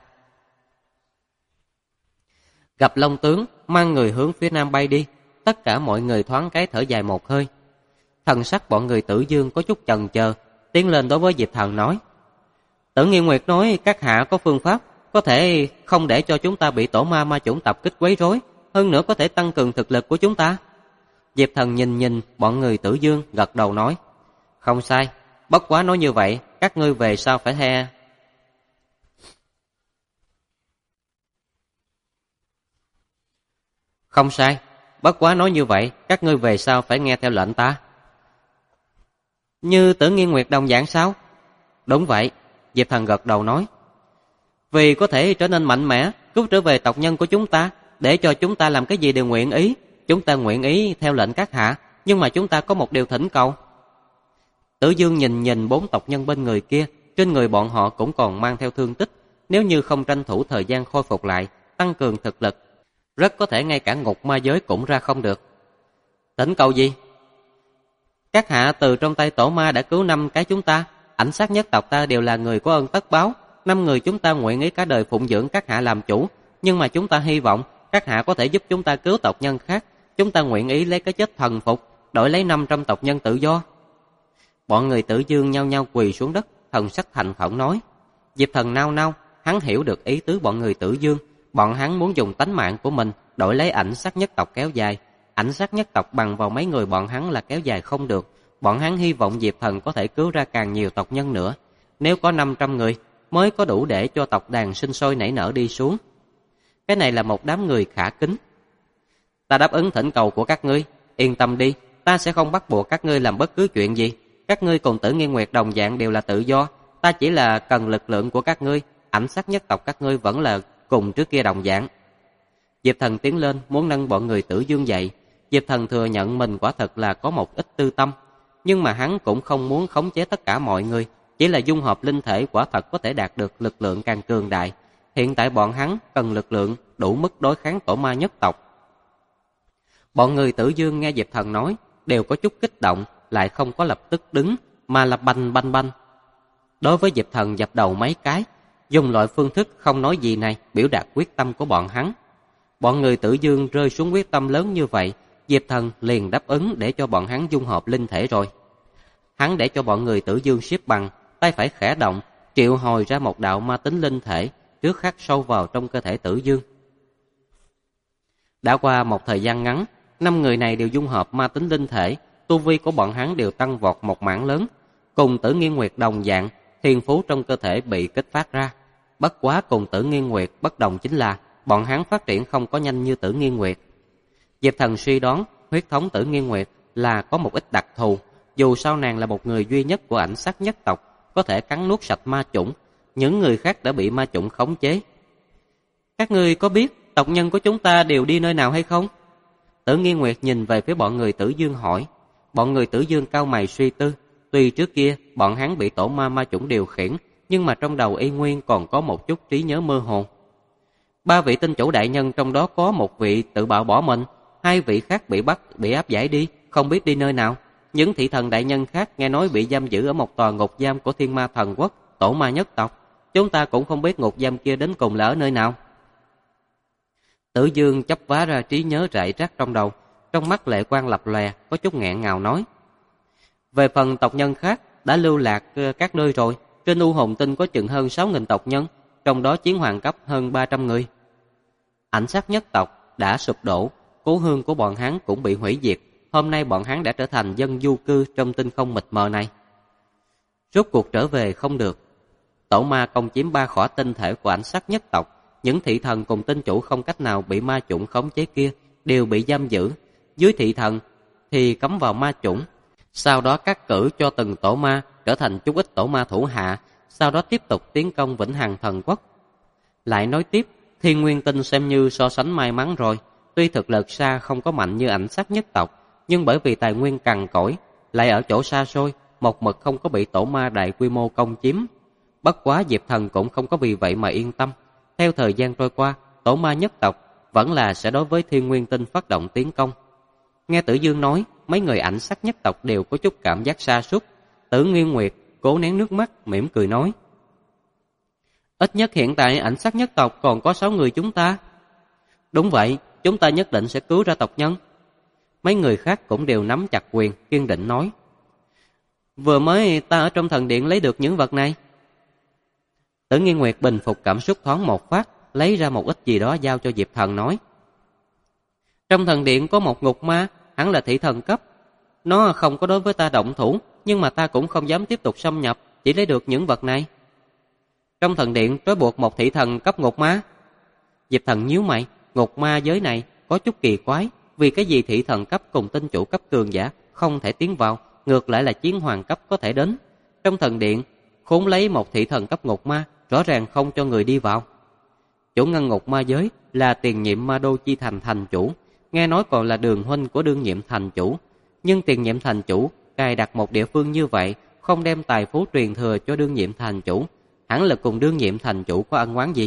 Gặp Long Tướng mang người hướng phía nam bay đi, tất cả mọi người thoáng cái thở dài một hơi. Thần sắc bọn người Tử Dương có chút chần chờ, tiến lên đối với Diệp Thần nói. Tử Nghiên Nguyệt nói các hạ có phương pháp, có thể không để cho chúng ta bị tổ ma ma chủng tập kích quấy rối, hơn nữa có thể tăng cường thực lực của chúng ta. Diệp Thần nhìn bọn người Tử Dương, gật đầu nói. Không sai, bất quá nói như vậy, các ngươi về sau phải theo. Không sai, bất quá nói như vậy, các ngươi về sau phải nghe theo lệnh ta. Như Tử Nghiên Nguyệt đồng dạng sao? Đúng vậy, Diệp Thần gật đầu nói. Vì có thể trở nên mạnh mẽ, cứu trở về tộc nhân của chúng ta, để cho chúng ta làm cái gì đều nguyện ý. Chúng ta nguyện ý theo lệnh các hạ, nhưng mà chúng ta có một điều thỉnh cầu. Tử Dương nhìn 4 tộc nhân bên người kia, trên người bọn họ cũng còn mang theo thương tích. Nếu như không tranh thủ thời gian khôi phục lại, tăng cường thực lực, rất có thể ngay cả ngục ma giới cũng ra không được. Thỉnh cầu gì? Các hạ từ trong tay tổ ma đã cứu 5 cái chúng ta, Ảnh Sát nhất tộc ta đều là người có ơn tất báo. 5 người chúng ta nguyện ý cả đời phụng dưỡng các hạ làm chủ, nhưng mà chúng ta hy vọng các hạ có thể giúp chúng ta cứu tộc nhân khác. Chúng ta nguyện ý lấy cái chết thần phục, đổi lấy 500 tộc nhân tự do. Bọn người Tử Dương nhao nhao quỳ xuống đất, thần sắc thành khẩn nói. Diệp Thần nao nao, hắn hiểu được ý tứ bọn người Tử Dương. Bọn hắn muốn dùng tánh mạng của mình đổi lấy Ảnh Sát nhất tộc kéo dài. Ảnh Sát nhất tộc bằng vào mấy người bọn hắn là kéo dài không được. Bọn hắn hy vọng Diệp Thần có thể cứu ra càng nhiều tộc nhân nữa. nếu có 500 người mới có đủ để cho tộc đàn sinh sôi nảy nở đi xuống. Cái này là một đám người khả kính. Ta đáp ứng thỉnh cầu của các ngươi, yên tâm đi, ta sẽ không bắt buộc các ngươi làm bất cứ chuyện gì. Các ngươi cùng Tử Nghiên Nguyệt đồng dạng đều là tự do, ta chỉ là cần lực lượng của các ngươi, Ảnh Sắc nhất tộc các ngươi vẫn là cùng trước kia đồng dạng. Diệp Thần tiến lên muốn nâng bọn người Tử Dương dậy. Diệp Thần thừa nhận mình quả thật là có một ít tư tâm, nhưng mà hắn cũng không muốn khống chế tất cả mọi người, chỉ là dung hợp linh thể quả thật có thể đạt được lực lượng càng cường đại. Hiện tại bọn hắn cần lực lượng đủ mức đối kháng tổ ma nhất tộc. Bọn người Tử Dương nghe Diệp Thần nói đều có chút kích động, lại không có lập tức đứng mà là banh banh banh. Đối với Diệp Thần dập đầu mấy cái, dùng loại phương thức không nói gì này biểu đạt quyết tâm của bọn hắn. Bọn người Tử Dương rơi xuống quyết tâm lớn như vậy, Diệp Thần liền đáp ứng để cho bọn hắn dung hợp linh thể rồi. Hắn để cho bọn người Tử Dương xếp bằng, tay phải khẽ động, triệu hồi ra một đạo ma tính linh thể, trước khắc sâu vào trong cơ thể Tử Dương. Đã qua một thời gian ngắn, 5 người này đều dung hợp ma tính linh thể, tu vi của bọn hắn đều tăng vọt một mảng lớn. Cùng Tử Nghiên Nguyệt đồng dạng, thiên phú trong cơ thể bị kích phát ra. Bất quá cùng Tử Nghiên Nguyệt bất đồng chính là bọn hắn phát triển không có nhanh như Tử Nghiên Nguyệt. Diệp Thần suy đoán huyết thống Tử Nghiên Nguyệt là có một ít đặc thù, dù sao nàng là một người duy nhất của Ảnh Sắc nhất tộc, có thể cắn nuốt sạch ma chủng, những người khác đã bị ma chủng khống chế. Các ngươi có biết tộc nhân của chúng ta đều đi nơi nào hay không? Tử Nghiên Nguyệt nhìn về phía bọn người Tử Dương hỏi. Bọn người Tử Dương cau mày suy tư, tuy trước kia bọn hắn bị tổ ma chủng điều khiển, nhưng mà trong đầu y nguyên còn có một chút trí nhớ mơ hồ. 3 vị tinh chủ đại nhân trong đó có một vị tự bạo bỏ mình, 2 vị khác bị bắt, bị áp giải đi, không biết đi nơi nào. Những thị thần đại nhân khác nghe nói bị giam giữ ở một tòa ngục giam của Thiên Ma Thần Quốc, tổ ma nhất tộc. Chúng ta cũng không biết ngục giam kia đến cùng là ở nơi nào. Tử Dương chấp vá ra trí nhớ rải rác trong đầu, trong mắt lệ quang lập lòe, có chút nghẹn ngào nói. Về phần tộc nhân khác đã lưu lạc các nơi rồi, trên U Hồn Tinh có chừng hơn 6.000 tộc nhân, trong đó chiến hoàng cấp hơn 300 người. Ảnh Sắc nhất tộc đã sụp đổ, cố hương của bọn hắn cũng bị hủy diệt, hôm nay bọn hắn đã trở thành dân du cư trong tinh không mịt mờ này. Rốt cuộc trở về không được. Tổ ma công chiếm 3 khỏa tinh thể của Ảnh Sắc nhất tộc, những thị thần cùng tinh chủ không cách nào bị ma chủng khống chế kia đều bị giam giữ. Dưới thị thần thì cấm vào ma chủng, sau đó cắt cử cho từng tổ ma trở thành chút ít tổ ma thủ hạ, sau đó tiếp tục tiến công Vĩnh Hằng Thần Quốc. Lại nói tiếp, Thiên Nguyên Tinh xem như so sánh may mắn rồi, tuy thực lực xa không có mạnh như Ảnh Sắc nhất tộc, nhưng bởi vì tài nguyên cằn cỗi, lại ở chỗ xa xôi, một mực không có bị tổ ma đại quy mô công chiếm. Bất quá Diệp Thần cũng không có vì vậy mà yên tâm. Theo thời gian trôi qua, tổ ma nhất tộc vẫn là sẽ đối với Thiên Nguyên Tinh phát động tiến công. Nghe Tử Dương nói, mấy người Ảnh Sắc nhất tộc đều có chút cảm giác sa sút. Tử Nghiên Nguyệt cố nén nước mắt, mỉm cười nói. Ít nhất hiện tại Ảnh Sắc nhất tộc còn có 6 người chúng ta. Đúng vậy, chúng ta nhất định sẽ cứu ra tộc nhân. Mấy người khác cũng đều nắm chặt quyền, kiên định nói. Vừa mới ta ở trong thần điện lấy được những vật này. Tử Nghiên Nguyệt bình phục cảm xúc thoáng một phát, lấy ra một ít gì đó giao cho Diệp Thần nói. Trong thần điện có một ngục ma, hẳn là thị thần cấp. Nó không có đối với ta động thủ, nhưng mà ta cũng không dám tiếp tục xâm nhập, chỉ lấy được những vật này. Trong thần điện trói buộc một thị thần cấp ngục ma. Diệp Thần nhíu mày, ngục ma giới này có chút kỳ quái, vì cái gì thị thần cấp cùng tinh chủ cấp cường giả không thể tiến vào, ngược lại là chiến hoàng cấp có thể đến. Trong thần điện khốn lấy một thị thần cấp ngục ma, rõ ràng không cho người đi vào. Chủ ngân ngục ma giới là tiền nhiệm Ma Đô Chi Thành thành chủ, nghe nói còn là đường huynh của đương nhiệm thành chủ. Nhưng tiền nhiệm thành chủ cài đặt một địa phương như vậy, không đem tài phú truyền thừa cho đương nhiệm thành chủ, hẳn là cùng đương nhiệm thành chủ có ân oán gì.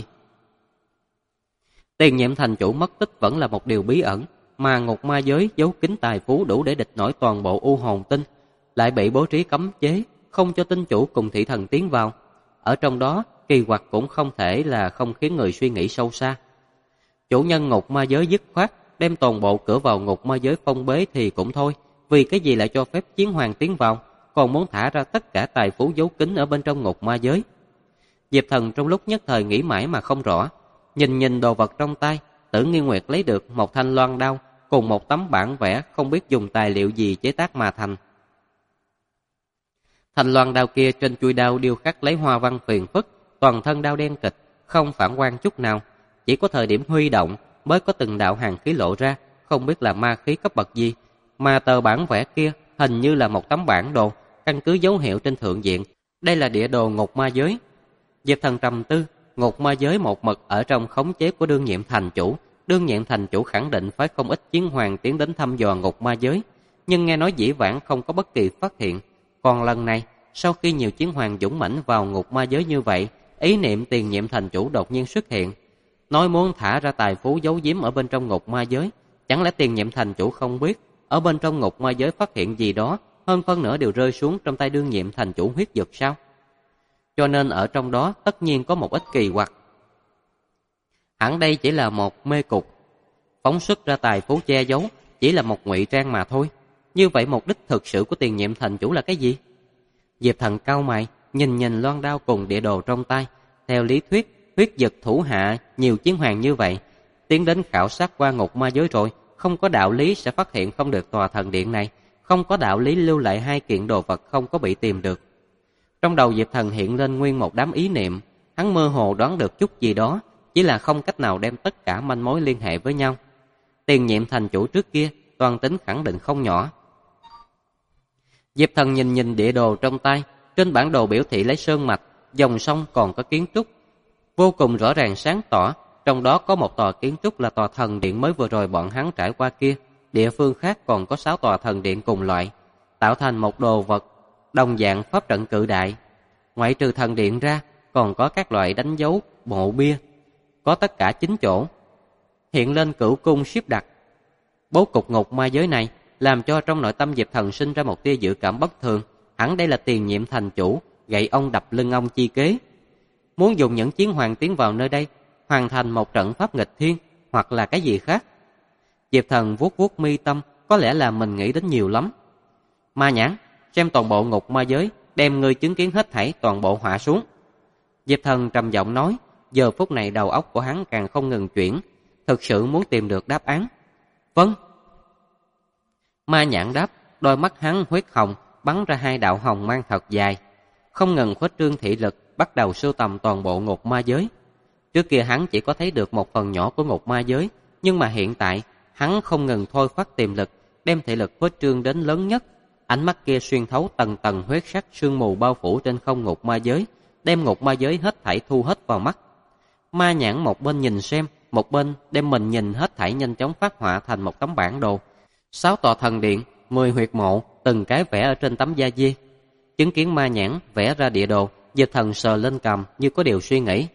Tiền nhiệm thành chủ mất tích vẫn là một điều bí ẩn, mà ngục ma giới giấu kín tài phú đủ để địch nổi toàn bộ U Hồn Tinh, lại bị bố trí cấm chế, không cho tinh chủ cùng thị thần tiến vào. Ở trong đó, kỳ quặc cũng không thể là không khiến người suy nghĩ sâu xa. Chủ nhân ngục ma giới dứt khoát đem toàn bộ cửa vào ngục ma giới phong bế thì cũng thôi, vì cái gì lại cho phép chiến hoàng tiến vào, còn muốn thả ra tất cả tài phú giấu kín ở bên trong ngục ma giới. Diệp Thần trong lúc nhất thời nghĩ mãi mà không rõ, nhìn đồ vật trong tay, Tử Nghiên Nguyệt lấy được một thanh loan đao cùng một tấm bản vẽ không biết dùng tài liệu gì chế tác mà thành. Thanh loan đao kia trên chuôi đao điêu khắc lấy hoa văn phiền phức, toàn thân đao đen kịch, không phản quang chút nào. Chỉ có thời điểm huy động mới có từng đạo hàn khí lộ ra, không biết là ma khí cấp bậc gì. Mà tờ bản vẽ kia hình như là một tấm bản đồ, căn cứ dấu hiệu trên thượng diện. Đây là địa đồ ngục ma giới. Diệp Thần trầm tư, ngục ma giới một mực ở trong khống chế của đương nhiệm thành chủ. Đương nhiệm thành chủ khẳng định phải không ít chiến hoàng tiến đến thăm dò ngục ma giới, nhưng nghe nói dĩ vãng không có bất kỳ phát hiện. Còn lần này, sau khi nhiều chiến hoàng dũng mãnh vào ngục ma giới như vậy, ý niệm tiền nhiệm thành chủ đột nhiên xuất hiện, nói muốn thả ra tài phú giấu giếm ở bên trong ngục ma giới. Chẳng lẽ tiền nhiệm thành chủ không biết ở bên trong ngục ma giới phát hiện gì đó, hơn phân nửa đều rơi xuống trong tay đương nhiệm thành chủ huyết dược sao? Cho nên ở trong đó tất nhiên có một ít kỳ quặc. Hẳn đây chỉ là một mê cục, phóng xuất ra tài phú che giấu chỉ là một ngụy trang mà thôi. Như vậy mục đích thực sự của tiền nhiệm thành chủ là cái gì? Diệp Thần cau mày, nhìn loan đao cùng địa đồ trong tay. Theo lý thuyết, huyết dực thủ hạ nhiều chiến hoàng như vậy, tiến đến khảo sát qua ngục ma giới rồi, không có đạo lý sẽ phát hiện không được tòa thần điện này, không có đạo lý lưu lại hai kiện đồ vật không có bị tìm được. Trong đầu Diệp Thần hiện lên nguyên một đám ý niệm, hắn mơ hồ đoán được chút gì đó, chỉ là không cách nào đem tất cả manh mối liên hệ với nhau. Tiền nhiệm thành chủ trước kia, toàn tính khẳng định không nhỏ. Diệp Thần nhìn địa đồ trong tay, trên bản đồ biểu thị lấy sơn mạch, dòng sông còn có kiến trúc, vô cùng rõ ràng sáng tỏ. Trong đó có một tòa kiến trúc là tòa thần điện mới vừa rồi bọn hắn trải qua kia, địa phương khác còn có 6 tòa thần điện cùng loại, tạo thành một đồ vật đồng dạng pháp trận cự đại. Ngoại trừ thần điện ra, còn có các loại đánh dấu mộ bia, có tất cả 9 chỗ, hiện lên cửu cung xếp đặt. Bố cục ngục ma giới này làm cho trong nội tâm Diệp Thần sinh ra một tia dự cảm bất thường. Hẳn đây là tiền nhiệm thành chủ gậy ông đập lưng ông chi kế, muốn dùng những chiến hoàng tiến vào nơi đây hoàn thành một trận pháp nghịch thiên, hoặc là cái gì khác. Diệp Thần vuốt vuốt mi tâm, có lẽ là mình nghĩ đến nhiều lắm. Ma Nhãn, xem toàn bộ ngục ma giới, đem người chứng kiến hết thảy toàn bộ họa xuống. Diệp Thần trầm giọng nói. Giờ phút này đầu óc của hắn càng không ngừng chuyển, thực sự muốn tìm được đáp án. Vâng. Ma Nhãn đáp, đôi mắt hắn huyết hồng, bắn ra hai đạo hồng mang thật dài, không ngừng khuếch trương thị lực, bắt đầu sưu tầm toàn bộ ngục ma giới. Trước kia hắn chỉ có thấy được một phần nhỏ của ngục ma giới, nhưng mà hiện tại hắn không ngừng thôi phát tiềm lực, đem thị lực khuếch trương đến lớn nhất. Ánh mắt kia xuyên thấu tầng tầng huyết sắc sương mù bao phủ trên không ngục ma giới, đem ngục ma giới hết thảy thu hết vào mắt. Ma Nhãn một bên nhìn xem, một bên đem mình nhìn hết thảy nhanh chóng phát họa thành một tấm bản đồ. 6 tòa thần điện, 10 huyệt mộ, từng cái vẽ ở trên tấm da dê. Chứng kiến Ma Nhãn vẽ ra địa đồ, Diệp Thần sờ lên cằm như có điều suy nghĩ.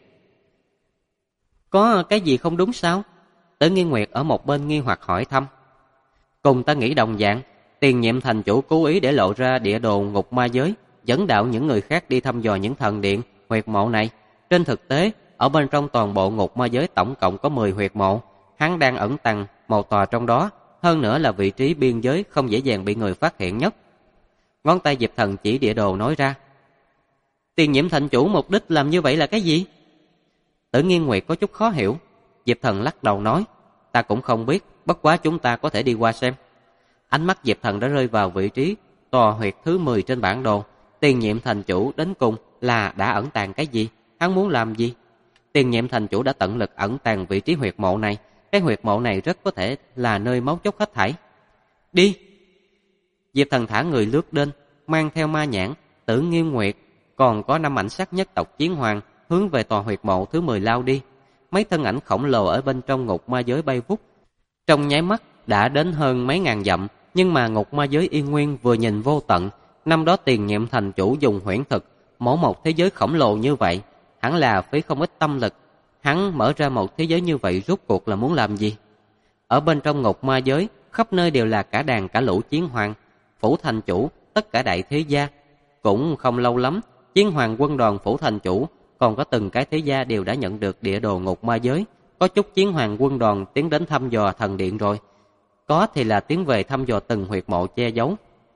Có cái gì không đúng sao? Tử Nghiên Nguyệt ở một bên nghi hoặc hỏi thăm. Cùng ta nghĩ đồng dạng, tiền nhiệm thành chủ cố ý để lộ ra địa đồ ngục ma giới, dẫn đạo những người khác đi thăm dò những thần điện, huyệt mộ này. Trên thực tế, ở bên trong toàn bộ ngục ma giới tổng cộng có 10 huyệt mộ, hắn đang ẩn tàng một tòa trong đó, hơn nữa là vị trí biên giới không dễ dàng bị người phát hiện nhất. Ngón tay Diệp Thần chỉ địa đồ nói ra. Tiền nhiệm thành chủ mục đích làm như vậy là cái gì? Tử Nghiên Nguyệt có chút khó hiểu. Diệp Thần lắc đầu nói, ta cũng không biết, bất quá chúng ta có thể đi qua xem. Ánh mắt Diệp Thần đã rơi vào vị trí tòa huyệt thứ 10 trên bản đồ. Tiền nhiệm thành chủ đến cùng là đã ẩn tàng cái gì? Hắn muốn làm gì? Tiền nhiệm thành chủ đã tận lực ẩn tàng vị trí huyệt mộ này. Cái huyệt mộ này rất có thể là nơi mấu chốt hết thảy. Đi! Diệp Thần thả người lướt lên, mang theo Ma Nhãn, Tử Nghiên Nguyệt, còn có 5 ảnh sắc nhất tộc chiến hoàng, hướng về tòa huyệt mộ thứ 10 lao đi. Mấy thân ảnh khổng lồ ở bên trong ngục ma giới bay vút, trong nháy mắt đã đến hơn mấy ngàn dặm, nhưng mà ngục ma giới yên nguyên vừa nhìn vô tận. Năm đó tiền nhiệm thành chủ dùng huyễn thực mổ một thế giới khổng lồ như vậy, hẳn là phí không ít tâm lực. Hắn mở ra một thế giới như vậy rốt cuộc là muốn làm gì? Ở bên trong ngục ma giới, khắp nơi đều là cả đàn cả lũ chiến hoàng, phủ thành chủ, tất cả đại thế gia. Cũng không lâu lắm, chiến hoàng quân đoàn phủ thành chủ, còn có từng cái thế gia đều đã nhận được địa đồ ngục ma giới. Có chút chiến hoàng quân đoàn tiến đến thăm dò thần điện rồi, có thì là tiến về thăm dò từng huyệt mộ che giấu.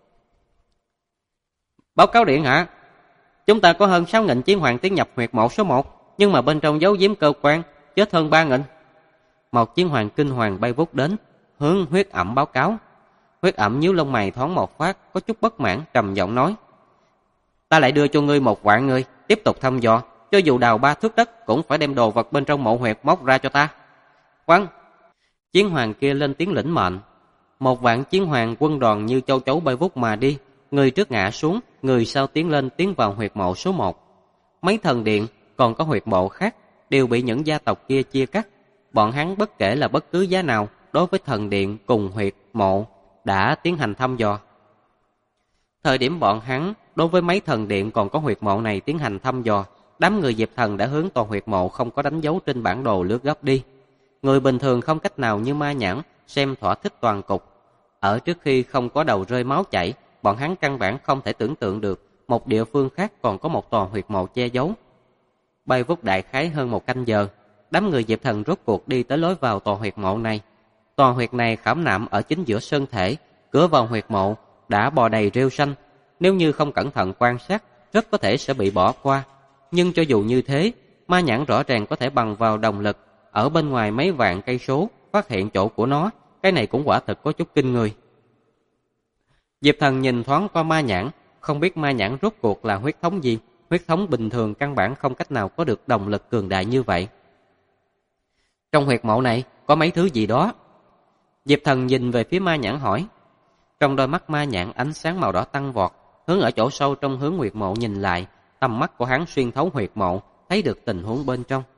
Báo cáo điện hạ, chúng ta có hơn 6.000 chiến hoàng tiến nhập huyệt mộ số 1, nhưng mà bên trong giấu giếm cơ quan chết hơn 3.000. Một chiến hoàng kinh hoàng bay vút đến, hướng Huyết Ẩm báo cáo. Huyết Ẩm nhíu lông mày thoáng một phát, có chút bất mãn, trầm giọng nói: Ta lại đưa cho ngươi 1.000.000 người, tiếp tục thăm dò, cho dù đào 3 thước đất cũng phải đem đồ vật bên trong mộ huyệt móc ra cho ta. Vâng. Chiến hoàng kia lên tiếng lĩnh mệnh. 1.000.000 chiến hoàng quân đoàn như châu chấu bay vút mà đi, người trước ngã xuống, người sau tiến lên tiến vào huyệt mộ số 1. Mấy thần điện còn có huyệt mộ khác đều bị những gia tộc kia chia cắt. Bọn hắn bất kể là bất cứ giá nào đối với thần điện cùng huyệt mộ đã tiến hành thăm dò. Thời điểm bọn hắn đối với mấy thần điện còn có huyệt mộ này tiến hành thăm dò, đám người Diệp Thần đã hướng toàn huyệt mộ không có đánh dấu trên bản đồ lướt gấp đi. Người bình thường không cách nào như ma nhãn xem thỏa thích toàn cục. Ở trước khi không có đầu rơi máu chảy, bọn hắn căn bản không thể tưởng tượng được một địa phương khác còn có một tòa huyệt mộ che giấu. Bay vút đại khái hơn 1 canh giờ, đám người Diệp Thần rốt cuộc đi tới lối vào tòa huyệt mộ này. Tòa huyệt này khảm nạm ở chính giữa sơn thể, cửa vào huyệt mộ đã bò đầy rêu xanh. Nếu như không cẩn thận quan sát, rất có thể sẽ bị bỏ qua. Nhưng cho dù như thế, ma nhãn rõ ràng có thể bằng vào động lực ở bên ngoài mấy vạn cây số phát hiện chỗ của nó. Cái này cũng quả thực có chút kinh người. Diệp Thần nhìn thoáng qua ma nhãn, không biết ma nhãn rốt cuộc là huyết thống gì. Huyết thống bình thường căn bản không cách nào có được động lực cường đại như vậy. Trong huyệt mộ này có mấy thứ gì đó. Diệp Thần nhìn về phía ma nhãn hỏi. Trong đôi mắt ma nhãn ánh sáng màu đỏ tăng vọt, hướng ở chỗ sâu trong hướng huyệt mộ nhìn lại, tầm mắt của hắn xuyên thấu huyệt mộ, thấy được tình huống bên trong.